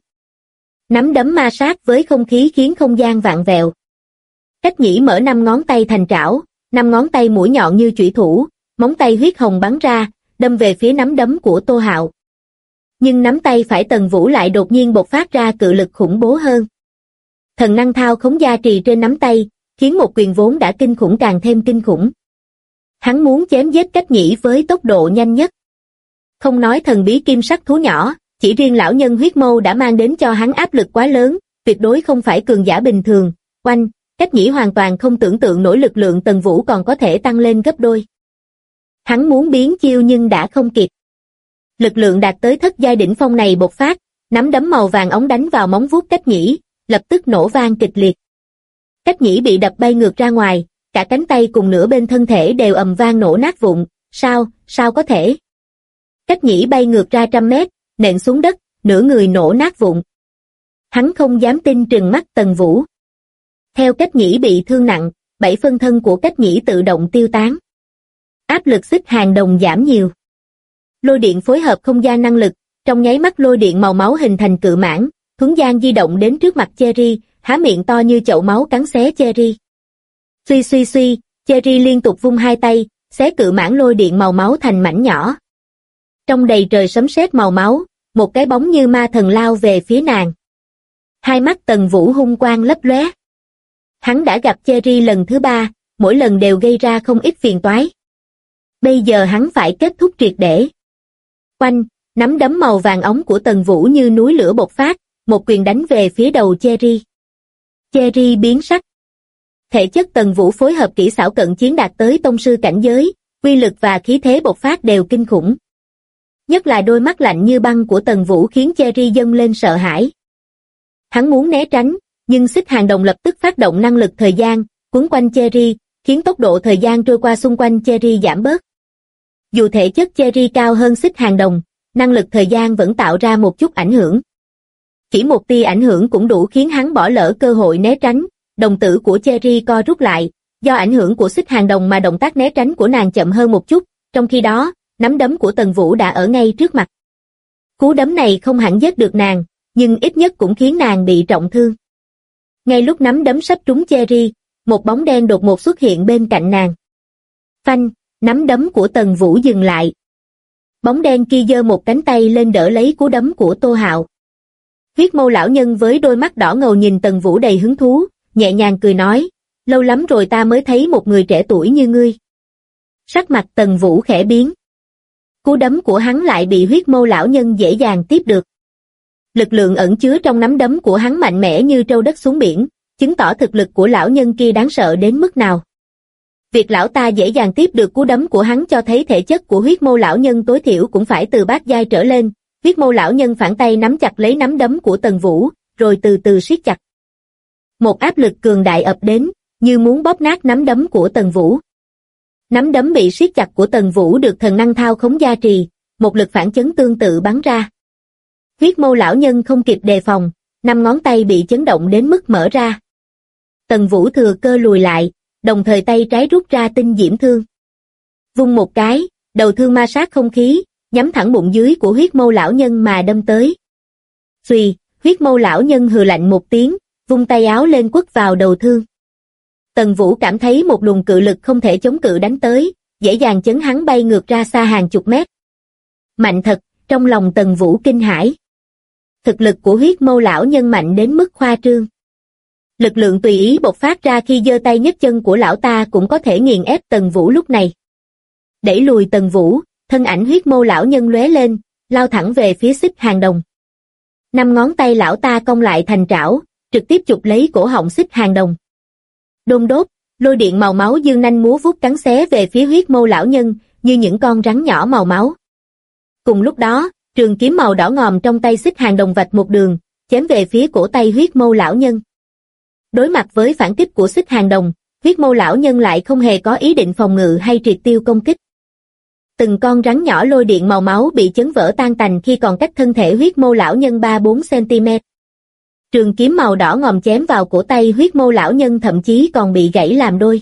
Nắm đấm ma sát với không khí khiến không gian vạn vẹo. Cách Nhĩ mở 5 ngón tay thành trảo, 5 ngón tay mũi nhọn như chủy thủ, móng tay huyết hồng bắn ra, đâm về phía nắm đấm của Tô Hạo. Nhưng nắm tay phải Tần Vũ lại đột nhiên bộc phát ra cự lực khủng bố hơn. Thần năng thao khống gia trì trên nắm tay, khiến một quyền vốn đã kinh khủng càng thêm kinh khủng. Hắn muốn chém giết Cách Nhĩ với tốc độ nhanh nhất. Không nói thần bí kim sắc thú nhỏ, chỉ riêng lão nhân huyết mâu đã mang đến cho hắn áp lực quá lớn, tuyệt đối không phải cường giả bình thường. Oanh, Cách Nhĩ hoàn toàn không tưởng tượng nổi lực lượng Tần Vũ còn có thể tăng lên gấp đôi. Hắn muốn biến chiêu nhưng đã không kịp. Lực lượng đạt tới thất giai đỉnh phong này bộc phát, nắm đấm màu vàng óng đánh vào móng vuốt Cách Nhĩ, lập tức nổ vang kịch liệt. Cách Nhĩ bị đập bay ngược ra ngoài, cả cánh tay cùng nửa bên thân thể đều ầm vang nổ nát vụn. Sao có thể? Cách Nhĩ bay ngược ra trăm mét, nện xuống đất, nửa người nổ nát vụn. Hắn không dám tin trừng mắt Tần Vũ. Theo Cách Nhĩ bị thương nặng, 7 phân thân của Cách Nhĩ tự động tiêu tán. Áp lực Xích Hàng Đồng giảm nhiều. Lôi điện phối hợp không gian năng lực, trong nháy mắt lôi điện màu máu hình thành cự mãng, thuấn gian di động đến trước mặt Cherry, há miệng to như chậu máu cắn xé Cherry. Suy, Cherry liên tục vung hai tay, xé cự mãng lôi điện màu máu thành mảnh nhỏ. Trong đầy trời sấm sét màu máu, một cái bóng như ma thần lao về phía nàng. Hai mắt Tần Vũ hung quang lấp lóe. Hắn đã gặp Cherry lần thứ 3, mỗi lần đều gây ra không ít phiền toái. Bây giờ hắn phải kết thúc triệt để. Oanh, nắm đấm màu vàng óng của Tần Vũ như núi lửa bộc phát, một quyền đánh về phía đầu Cherry. Cherry biến sắc. Thể chất Tần Vũ phối hợp kỹ xảo cận chiến đạt tới tông sư cảnh giới, Quy lực và khí thế bộc phát đều kinh khủng. Nhất là đôi mắt lạnh như băng của Tần Vũ khiến Cherry dâng lên sợ hãi. Hắn muốn né tránh, nhưng Xích Hàn Đồng lập tức phát động năng lực thời gian, quấn quanh Cherry, khiến tốc độ thời gian trôi qua xung quanh Cherry giảm bớt. Dù thể chất Cherry cao hơn Xích Hàn Đồng, năng lực thời gian vẫn tạo ra một chút ảnh hưởng. Chỉ một tia ảnh hưởng cũng đủ khiến hắn bỏ lỡ cơ hội né tránh, đồng tử của Cherry co rút lại, do ảnh hưởng của Xích Hàn Đồng mà động tác né tránh của nàng chậm hơn một chút, trong khi đó, nắm đấm của Tần Vũ đã ở ngay trước mặt. Cú đấm này không hẳn giết được nàng, nhưng ít nhất cũng khiến nàng bị trọng thương. Ngay lúc nắm đấm sắp trúng Cherry, một bóng đen đột ngột xuất hiện bên cạnh nàng. Phanh, nắm đấm của Tần Vũ dừng lại. Bóng đen kia giơ một cánh tay lên đỡ lấy cú đấm của Tô Hạo. Huyết Mâu lão nhân với đôi mắt đỏ ngầu nhìn Tần Vũ đầy hứng thú, nhẹ nhàng cười nói, lâu lắm rồi ta mới thấy một người trẻ tuổi như ngươi. Sắc mặt Tần Vũ khẽ biến. Cú đấm của hắn lại bị Huyết Mâu lão nhân dễ dàng tiếp được. Lực lượng ẩn chứa trong nắm đấm của hắn mạnh mẽ như trâu đất xuống biển, chứng tỏ thực lực của lão nhân kia đáng sợ đến mức nào. Việc lão ta dễ dàng tiếp được cú đấm của hắn cho thấy thể chất của Huyết Mâu lão nhân tối thiểu cũng phải từ bát giai trở lên. Huyết Mâu lão nhân phản tay nắm chặt lấy nắm đấm của Tần Vũ, rồi từ từ siết chặt. Một áp lực cường đại ập đến, như muốn bóp nát nắm đấm của Tần Vũ. Nắm đấm bị siết chặt của Tần Vũ được thần năng thao khống gia trì, một lực phản chấn tương tự bắn ra. Huyết Mâu lão nhân không kịp đề phòng, 5 ngón tay bị chấn động đến mức mở ra. Tần Vũ thừa cơ lùi lại, đồng thời tay trái rút ra tinh diễm thương. Vung một cái, đầu thương ma sát không khí, nhắm thẳng bụng dưới của Huyết Mâu lão nhân mà đâm tới. Xuy, Huyết Mâu lão nhân hừ lạnh một tiếng, vung tay áo lên quất vào đầu thương. Tần Vũ cảm thấy một luồng cự lực không thể chống cự đánh tới, dễ dàng chấn hắn bay ngược ra xa hàng chục mét. Mạnh thật, trong lòng Tần Vũ kinh hãi. Thực lực của Huyết Mâu lão nhân mạnh đến mức khoa trương. Lực lượng tùy ý bộc phát ra khi giơ tay nhấc chân của lão ta cũng có thể nghiền ép Tần Vũ lúc này. Đẩy lùi Tần Vũ, thân ảnh Huyết Mâu lão nhân lóe lên, lao thẳng về phía Xích Hàn Đồng. 5 ngón tay lão ta cong lại thành trảo, trực tiếp chụp lấy cổ họng Xích Hàn Đồng. Đôn đốt, lôi điện màu máu dương nanh múa vuốt cắn xé về phía Huyết Mâu lão nhân, như những con rắn nhỏ màu máu. Cùng lúc đó, trường kiếm màu đỏ ngòm trong tay Xích Hàn Đồng vạch một đường, chém về phía cổ tay Huyết Mâu lão nhân. Đối mặt với phản kích của Xích Hàn Đồng, Huyết Mâu lão nhân lại không hề có ý định phòng ngự hay triệt tiêu công kích. Từng con rắn nhỏ lôi điện màu máu bị chấn vỡ tan tành khi còn cách thân thể Huyết Mâu lão nhân 3-4 cm. Trường kiếm màu đỏ ngòm chém vào cổ tay Huyết Mâu lão nhân thậm chí còn bị gãy làm đôi.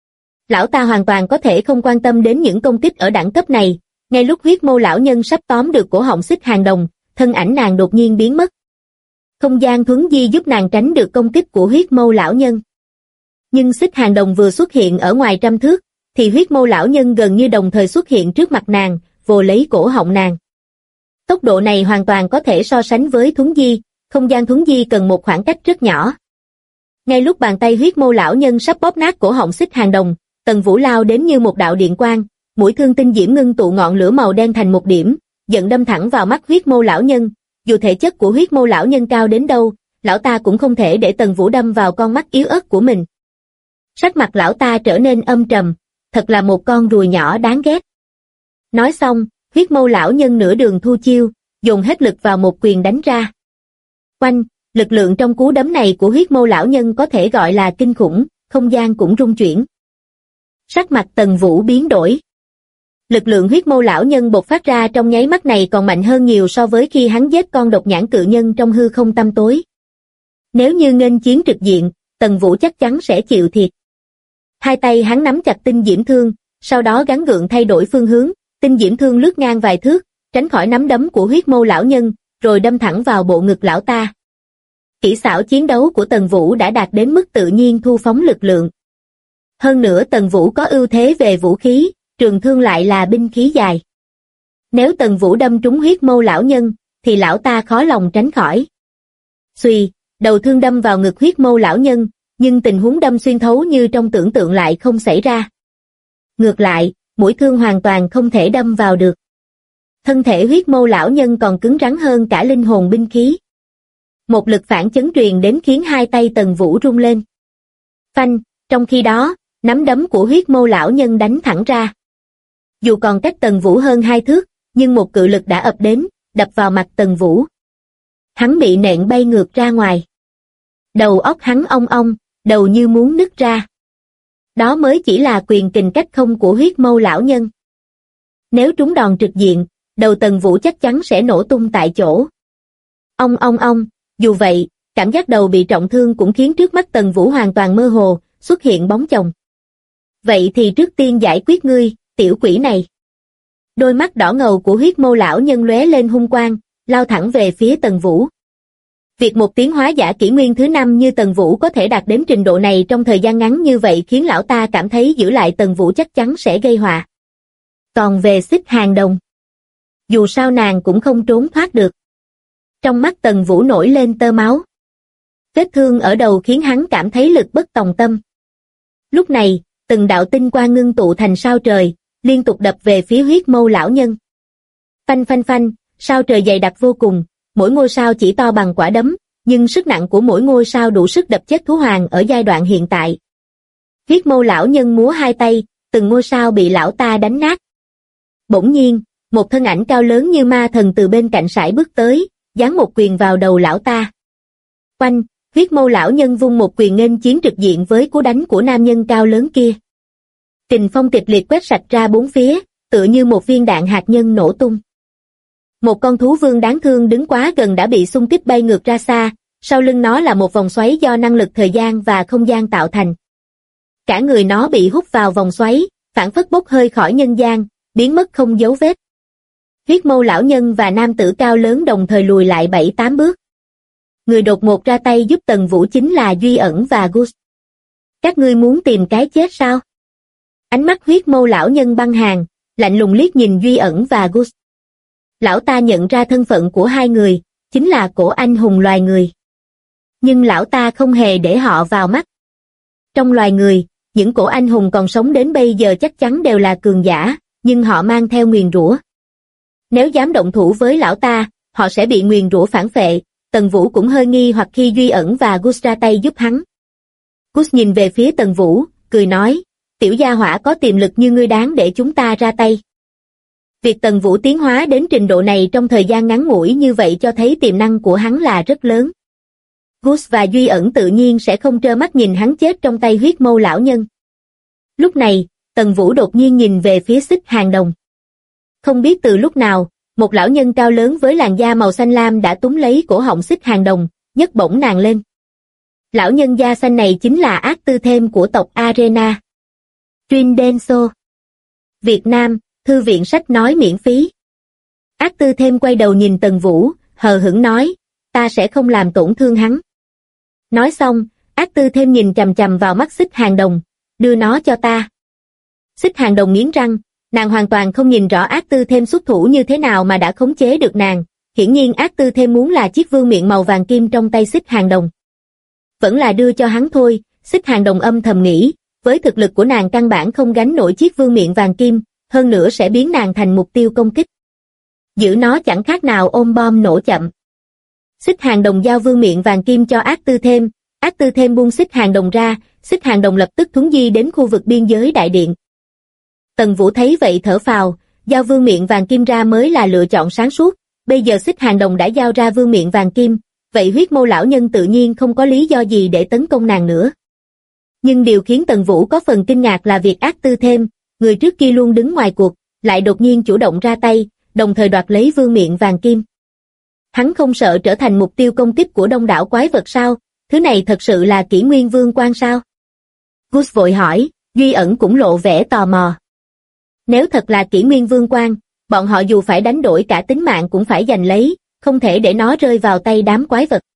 Lão ta hoàn toàn có thể không quan tâm đến những công kích ở đẳng cấp này, ngay lúc Huyết Mâu lão nhân sắp tóm được cổ họng Xích Hàn Đồng, thân ảnh nàng đột nhiên biến mất. Không gian thuấn di giúp nàng tránh được công kích của Huyết Mâu lão nhân. Nhưng Xích Hàn Đồng vừa xuất hiện ở ngoài trăm thước, thì Huyết Mâu lão nhân gần như đồng thời xuất hiện trước mặt nàng, vồ lấy cổ họng nàng. Tốc độ này hoàn toàn có thể so sánh với thuấn di, không gian thuấn di cần một khoảng cách rất nhỏ. Ngay lúc bàn tay Huyết Mâu lão nhân sắp bóp nát cổ họng Xích Hàn Đồng, Tần Vũ lao đến như một đạo điện quang, mũi thương tinh diễm ngưng tụ ngọn lửa màu đen thành một điểm, giận đâm thẳng vào mắt Huyết Mâu lão nhân. Dù thể chất của Huyết Mâu lão nhân cao đến đâu, lão ta cũng không thể để Tần Vũ đâm vào con mắt yếu ớt của mình. Sắc mặt lão ta trở nên âm trầm, thật là một con ruồi nhỏ đáng ghét. Nói xong, Huyết Mâu lão nhân nửa đường thu chiêu, dồn hết lực vào một quyền đánh ra. Oanh, lực lượng trong cú đấm này của Huyết Mâu lão nhân có thể gọi là kinh khủng, không gian cũng rung chuyển. Sắc mặt Tần Vũ biến đổi. Lực lượng Huyết Mâu lão nhân bộc phát ra trong nháy mắt này còn mạnh hơn nhiều so với khi hắn giết con độc nhãn cự nhân trong hư không tăm tối. Nếu như nghênh chiến trực diện, Tần Vũ chắc chắn sẽ chịu thiệt. Hai tay hắn nắm chặt tinh diễm thương, sau đó gắng gượng thay đổi phương hướng, tinh diễm thương lướt ngang vài thước, tránh khỏi nắm đấm của Huyết Mâu lão nhân, rồi đâm thẳng vào bộ ngực lão ta. Kỹ xảo chiến đấu của Tần Vũ đã đạt đến mức tự nhiên thu phóng lực lượng. Hơn nữa Tần Vũ có ưu thế về vũ khí, trường thương lại là binh khí dài. Nếu Tần Vũ đâm trúng Huyết Mâu lão nhân, thì lão ta khó lòng tránh khỏi. Xuy, đầu thương đâm vào ngực Huyết Mâu lão nhân, nhưng tình huống đâm xuyên thấu như trong tưởng tượng lại không xảy ra. Ngược lại, mũi thương hoàn toàn không thể đâm vào được. Thân thể Huyết Mâu lão nhân còn cứng rắn hơn cả linh hồn binh khí. Một lực phản chấn truyền đến khiến hai tay Tần Vũ rung lên. Phanh, trong khi đó, nắm đấm của Huyết Mâu lão nhân đánh thẳng ra. Dù còn cách Tần Vũ hơn 2 thước, nhưng một cự lực đã ập đến, đập vào mặt Tần Vũ. Hắn bị nện bay ngược ra ngoài. Đầu óc hắn ong ong, đầu như muốn nứt ra. Đó mới chỉ là quyền kình cách không của huyết mâu lão nhân. Nếu trúng đòn trực diện, đầu Tần Vũ chắc chắn sẽ nổ tung tại chỗ. Ong ong ong, dù vậy, cảm giác đầu bị trọng thương cũng khiến trước mắt Tần Vũ hoàn toàn mơ hồ, xuất hiện bóng chồng. Vậy thì trước tiên giải quyết ngươi, tiểu quỷ này. Đôi mắt đỏ ngầu của huyết mâu lão nhân lóe lên hung quang, lao thẳng về phía Tần Vũ. Việc một tiến hóa giả kỷ nguyên thứ 5 như Tần Vũ có thể đạt đến trình độ này trong thời gian ngắn như vậy khiến lão ta cảm thấy giữ lại Tần Vũ chắc chắn sẽ gây họa. Còn về Xích Hàng Đồng, dù sao nàng cũng không trốn thoát được. Trong mắt Tần Vũ nổi lên tơ máu. Vết thương ở đầu khiến hắn cảm thấy lực bất tòng tâm. Lúc này, từng đạo tinh quang ngưng tụ thành sao trời, liên tục đập về phía huyết mâu lão nhân. Phanh phanh phanh, sao trời dày đặc vô cùng, mỗi ngôi sao chỉ to bằng quả đấm, nhưng sức nặng của mỗi ngôi sao đủ sức đập chết thú hoàng ở giai đoạn hiện tại. Huyết mâu lão nhân múa hai tay, từng ngôi sao bị lão ta đánh nát. Bỗng nhiên, một thân ảnh cao lớn như ma thần từ bên cạnh sải bước tới, giáng một quyền vào đầu lão ta. Oanh, huyết mâu lão nhân vung một quyền nghênh chiến trực diện với cú đánh của nam nhân cao lớn kia. Kình phong kịch liệt quét sạch ra bốn phía, tựa như một viên đạn hạt nhân nổ tung. Một con thú vương đáng thương đứng quá gần đã bị xung kích bay ngược ra xa, sau lưng nó là một vòng xoáy do năng lực thời gian và không gian tạo thành. Cả người nó bị hút vào vòng xoáy, phảng phất bốc hơi khỏi nhân gian, biến mất không dấu vết. Huyết mâu lão nhân và nam tử cao lớn đồng thời lùi lại 7-8 bước. Người đột ngột ra tay giúp Tần Vũ chính là Duy Ẩn và Gus. Các ngươi muốn tìm cái chết sao? Ánh mắt huyết mâu lão nhân băng hàn, lạnh lùng liếc nhìn Duy Ẩn và Gus. Lão ta nhận ra thân phận của hai người, chính là cổ anh hùng loài người. Nhưng lão ta không hề để họ vào mắt. Trong loài người, những cổ anh hùng còn sống đến bây giờ chắc chắn đều là cường giả, nhưng họ mang theo nguyền rủa. Nếu dám động thủ với lão ta, họ sẽ bị nguyền rủa phản phệ. Tần Vũ cũng hơi nghi hoặc khi Duy Ẩn và Gus ra tay giúp hắn. Gus nhìn về phía Tần Vũ, cười nói, tiểu gia hỏa có tiềm lực như ngươi đáng để chúng ta ra tay. Việc Tần Vũ tiến hóa đến trình độ này trong thời gian ngắn ngủi như vậy cho thấy tiềm năng của hắn là rất lớn. Gus và Duy Ẩn tự nhiên sẽ không trơ mắt nhìn hắn chết trong tay huyết mâu lão nhân. Lúc này, Tần Vũ đột nhiên nhìn về phía Xích Hàng Đồng. Không biết từ lúc nào, một lão nhân cao lớn với làn da màu xanh lam đã túm lấy cổ họng Xích Hàng Đồng, nhấc bổng nàng lên. Lão nhân da xanh này chính là Ác Tư Thêm của tộc Arena. Chuyên Denso. Việt Nam, Thư viện sách nói miễn phí. Ác Tư Thêm quay đầu nhìn Tần Vũ, hờ hững nói, ta sẽ không làm tổn thương hắn. Nói xong, Ác Tư Thêm nhìn chằm chằm vào mắt Xích Hàng Đồng, đưa nó cho ta. Xích Hàng Đồng nghiến răng, nàng hoàn toàn không nhìn rõ Ác Tư Thêm xuất thủ như thế nào mà đã khống chế được nàng. Hiển nhiên Ác Tư Thêm muốn là chiếc vương miện màu vàng kim trong tay Xích Hàng Đồng. Vẫn là đưa cho hắn thôi, Xích Hàng Đồng âm thầm nghĩ, với thực lực của nàng căn bản không gánh nổi chiếc vương miện vàng kim, hơn nữa sẽ biến nàng thành mục tiêu công kích. Giữ nó chẳng khác nào ôm bom nổ chậm. Xích Hàng Đồng giao vương miện vàng kim cho Ác Tư Thêm buông Xích Hàng Đồng ra, Xích Hàng Đồng lập tức thuấn di đến khu vực biên giới đại điện. Tần Vũ thấy vậy thở phào, giao vương miện vàng kim ra mới là lựa chọn sáng suốt, bây giờ Xích Hàng Đồng đã giao ra vương miện vàng kim, vậy huyết mâu lão nhân tự nhiên không có lý do gì để tấn công nàng nữa. Nhưng điều khiến Tần Vũ có phần kinh ngạc là việc Ác Tư Thêm, người trước kia luôn đứng ngoài cuộc, lại đột nhiên chủ động ra tay, đồng thời đoạt lấy vương miện vàng kim. Hắn không sợ trở thành mục tiêu công kích của đông đảo quái vật sao? Thứ này thật sự là kỷ nguyên vương quan sao? Gus vội hỏi, Duy Ẩn cũng lộ vẻ tò mò. Nếu thật là kỷ nguyên vương quan, bọn họ dù phải đánh đổi cả tính mạng cũng phải giành lấy, không thể để nó rơi vào tay đám quái vật.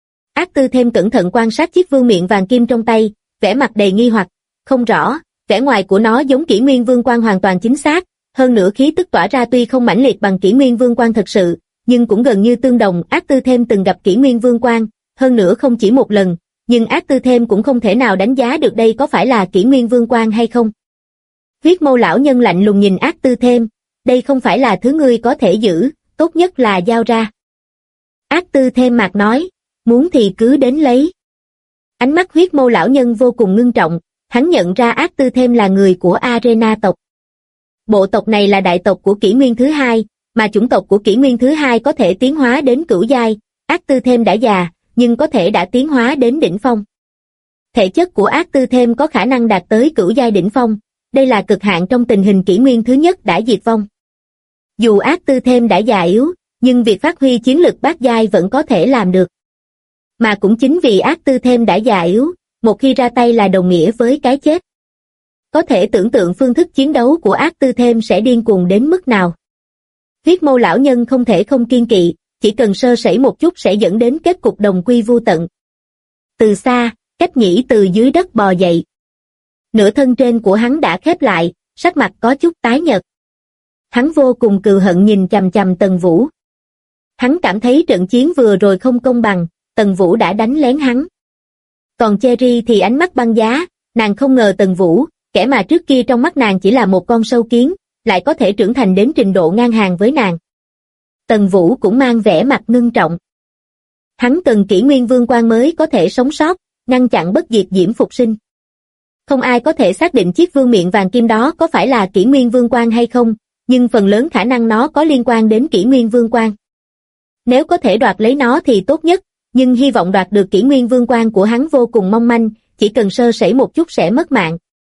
Ác Tư Thêm cẩn thận quan sát chiếc vương miện vàng kim trong tay, vẻ mặt đầy nghi hoặc, không rõ, vẻ ngoài của nó giống kỷ nguyên vương quan hoàn toàn chính xác, hơn nữa khí tức tỏa ra tuy không mãnh liệt bằng kỷ nguyên vương quan thật sự, nhưng cũng gần như tương đồng. Ác Tư Thêm từng gặp kỷ nguyên vương quan, hơn nữa không chỉ một lần, nhưng Ác Tư Thêm cũng không thể nào đánh giá được đây có phải là kỷ nguyên vương quan hay không. Huyết mâu lão nhân lạnh lùng nhìn Ác Tư Thêm, đây không phải là thứ ngươi có thể giữ, tốt nhất là giao ra. Ác Tư Thêm mạc nói, muốn thì cứ đến lấy. Ánh mắt huyết mâu lão nhân vô cùng ngưng trọng, hắn nhận ra Ác Tư Thêm là người của Arena tộc. Bộ tộc này là đại tộc của kỷ nguyên thứ hai, mà chủng tộc của kỷ nguyên thứ hai có thể tiến hóa đến cửu giai. Ác Tư Thêm đã già, nhưng có thể đã tiến hóa đến đỉnh phong. Thể chất của Ác Tư Thêm có khả năng đạt tới cửu giai đỉnh phong, đây là cực hạn trong tình hình kỷ nguyên thứ nhất đã diệt vong. Dù Ác Tư Thêm đã già yếu, nhưng việc phát huy chiến lực bát giai vẫn có thể làm được. Mà cũng chính vì Ác Tư Thêm đã già yếu, một khi ra tay là đồng nghĩa với cái chết. Có thể tưởng tượng phương thức chiến đấu của Ác Tư Thêm sẽ điên cuồng đến mức nào. Huyết Mâu lão nhân không thể không kiên kỵ, chỉ cần sơ sẩy một chút sẽ dẫn đến kết cục đồng quy vu tận. Từ xa, Cách Nhĩ từ dưới đất bò dậy. Nửa thân trên của hắn đã khép lại, sắc mặt có chút tái nhợt. Hắn vô cùng cừu hận nhìn chằm chằm Tần Vũ. Hắn cảm thấy trận chiến vừa rồi không công bằng, Tần Vũ đã đánh lén hắn. Còn Cherry thì ánh mắt băng giá, nàng không ngờ Tần Vũ, kẻ mà trước kia trong mắt nàng chỉ là một con sâu kiến, lại có thể trưởng thành đến trình độ ngang hàng với nàng. Tần Vũ cũng mang vẻ mặt ngưng trọng. Hắn cần kỷ nguyên vương quan mới có thể sống sót, ngăn chặn bất diệt diễm phục sinh. Không ai có thể xác định chiếc vương miện vàng kim đó có phải là kỷ nguyên vương quan hay không, nhưng phần lớn khả năng nó có liên quan đến kỷ nguyên vương quan. Nếu có thể đoạt lấy nó thì tốt nhất, nhưng hy vọng đoạt được kỷ nguyên vương quan của hắn vô cùng mong manh, chỉ cần sơ sẩy một chút sẽ mất mạng.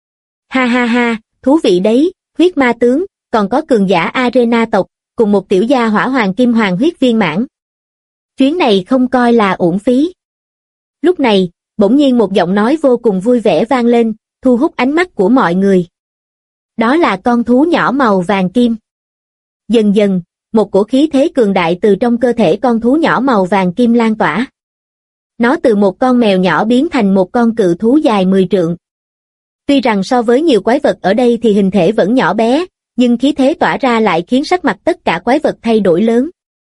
Ha ha ha, thú vị đấy, huyết ma tướng, còn có cường giả Arena tộc, cùng một tiểu gia hỏa hoàng kim hoàng huyết viên mãn. Chuyến này không coi là uổng phí. Lúc này, bỗng nhiên một giọng nói vô cùng vui vẻ vang lên, thu hút ánh mắt của mọi người. Đó là con thú nhỏ màu vàng kim. Dần dần, một cổ khí thế cường đại từ trong cơ thể con thú nhỏ màu vàng kim lan tỏa. Nó từ một con mèo nhỏ biến thành một con cự thú dài 10 trượng. Tuy rằng so với nhiều quái vật ở đây thì hình thể vẫn nhỏ bé, nhưng khí thế tỏa ra lại khiến sắc mặt tất cả quái vật thay đổi lớn.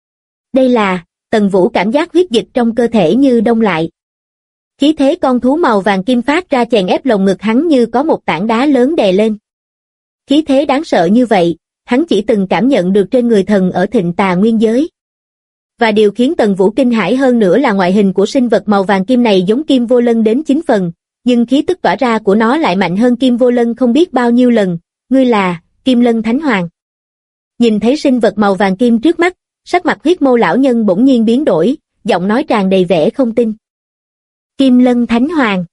Đây là, Tần Vũ cảm giác huyết dịch trong cơ thể như đông lại. Khí thế con thú màu vàng kim phát ra chèn ép lồng ngực hắn như có một tảng đá lớn đè lên. Khí thế đáng sợ như vậy, hắn chỉ từng cảm nhận được trên người thần ở Thịnh Tà Nguyên giới. Và điều khiến Tần Vũ kinh hãi hơn nữa là ngoại hình của sinh vật màu vàng kim này giống Kim Vô Lân đến 9 phần, nhưng khí tức tỏa ra của nó lại mạnh hơn Kim Vô Lân không biết bao nhiêu lần. Ngươi là Kim Lân Thánh Hoàng. Nhìn thấy sinh vật màu vàng kim trước mắt, sắc mặt Huyết Mâu lão nhân bỗng nhiên biến đổi, giọng nói tràn đầy vẻ không tin. Kim Lân Thánh Hoàng.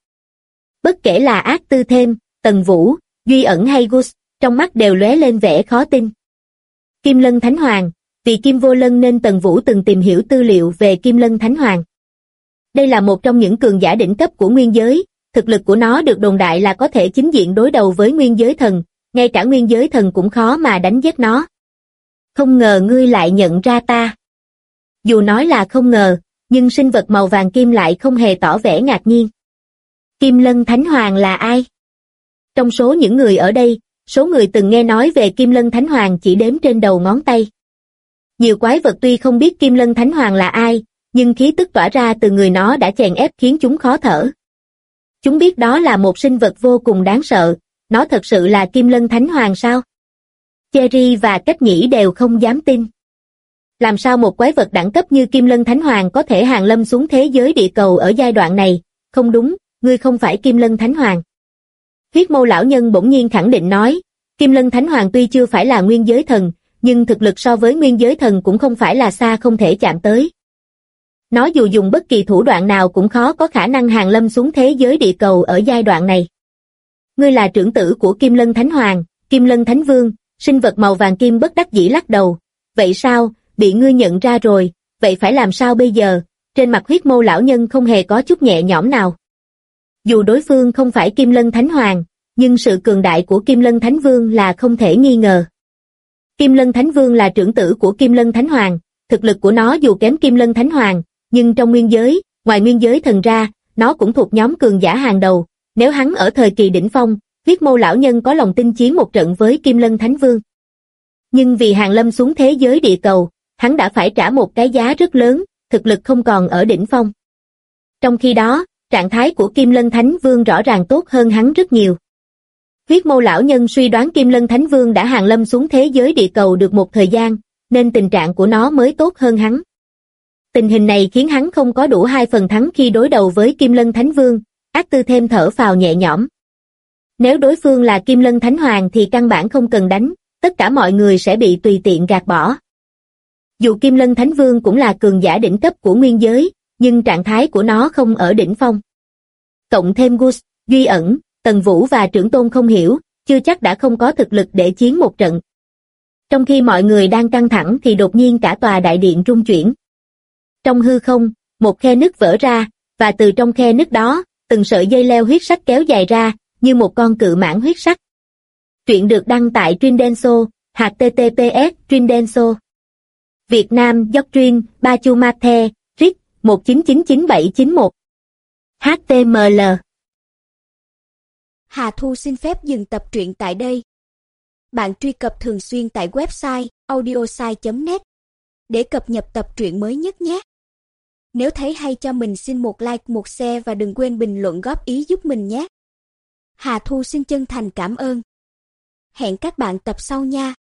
Bất kể là Ác Tư Thêm, Tần Vũ, Duy Ẩn hay Gus, trong mắt đều lóe lên vẻ khó tin. Kim Lân Thánh Hoàng, vì Kim Vô Lân nên Tần Vũ từng tìm hiểu tư liệu về Kim Lân Thánh Hoàng. Đây là một trong những cường giả đỉnh cấp của nguyên giới, thực lực của nó được đồn đại là có thể chính diện đối đầu với nguyên giới thần, ngay cả nguyên giới thần cũng khó mà đánh giết nó. Không ngờ ngươi lại nhận ra ta. Dù nói là không ngờ, nhưng sinh vật màu vàng kim lại không hề tỏ vẻ ngạc nhiên. Kim Lân Thánh Hoàng là ai? Trong số những người ở đây, số người từng nghe nói về Kim Lân Thánh Hoàng chỉ đếm trên đầu ngón tay. Nhiều quái vật tuy không biết Kim Lân Thánh Hoàng là ai, nhưng khí tức tỏa ra từ người nó đã chèn ép khiến chúng khó thở. Chúng biết đó là một sinh vật vô cùng đáng sợ, nó thật sự là Kim Lân Thánh Hoàng sao? Cherry và Cách Nhĩ đều không dám tin. Làm sao một quái vật đẳng cấp như Kim Lân Thánh Hoàng có thể hàng lâm xuống thế giới địa cầu ở giai đoạn này? Không đúng, ngươi không phải Kim Lân Thánh Hoàng. Huyết Mâu lão nhân bỗng nhiên khẳng định nói, Kim Lân Thánh Hoàng tuy chưa phải là nguyên giới thần, nhưng thực lực so với nguyên giới thần cũng không phải là xa không thể chạm tới. Nó dù dùng bất kỳ thủ đoạn nào cũng khó có khả năng hàng lâm xuống thế giới địa cầu ở giai đoạn này. Ngươi là trưởng tử của Kim Lân Thánh Hoàng, Kim Lân Thánh Vương, sinh vật màu vàng kim bất đắc dĩ lắc đầu. Vậy sao, bị ngươi nhận ra rồi, vậy phải làm sao bây giờ? Trên mặt Huyết Mâu lão nhân không hề có chút nhẹ nhõm nào. Dù đối phương không phải Kim Lân Thánh Hoàng, nhưng sự cường đại của Kim Lân Thánh Vương là không thể nghi ngờ. Kim Lân Thánh Vương là trưởng tử của Kim Lân Thánh Hoàng, thực lực của nó dù kém Kim Lân Thánh Hoàng, nhưng trong nguyên giới, ngoài nguyên giới thần ra, nó cũng thuộc nhóm cường giả hàng đầu. Nếu hắn ở thời kỳ đỉnh phong, Huyết Mâu lão nhân có lòng tin chiến một trận với Kim Lân Thánh Vương. Nhưng vì hàng lâm xuống thế giới địa cầu, hắn đã phải trả một cái giá rất lớn, thực lực không còn ở đỉnh phong. Trong khi đó, trạng thái của Kim Lân Thánh Vương rõ ràng tốt hơn hắn rất nhiều. Huyết Mâu lão nhân suy đoán Kim Lân Thánh Vương đã hàng lâm xuống thế giới địa cầu được một thời gian, nên tình trạng của nó mới tốt hơn hắn. Tình hình này khiến hắn không có đủ 2 phần thắng khi đối đầu với Kim Lân Thánh Vương. Ác Tư Thêm thở phào nhẹ nhõm. Nếu đối phương là Kim Lân Thánh Hoàng thì căn bản không cần đánh, tất cả mọi người sẽ bị tùy tiện gạt bỏ. Dù Kim Lân Thánh Vương cũng là cường giả đỉnh cấp của nguyên giới, nhưng trạng thái của nó không ở đỉnh phong. Cộng thêm Gus, Duy Ẩn, Tần Vũ và Trưởng Tôn không hiểu, chưa chắc đã không có thực lực để chiến một trận. Trong khi mọi người đang căng thẳng thì đột nhiên cả tòa đại điện rung chuyển. Trong hư không, một khe nứt vỡ ra, và từ trong khe nứt đó, từng sợi dây leo huyết sắc kéo dài ra, như một con cự mãng huyết sắc. Truyện được đăng tại Trindenso, https Trindenso. Việt Nam Doctrine, Bachumate, RIC, 1999791. HTML. Hà Thu xin phép dừng tập truyện tại đây. Bạn truy cập thường xuyên tại website audiosai.net để cập nhật tập truyện mới nhất nhé. Nếu thấy hay cho mình xin một like, một share và đừng quên bình luận góp ý giúp mình nhé. Hà Thu xin chân thành cảm ơn. Hẹn các bạn tập sau nha.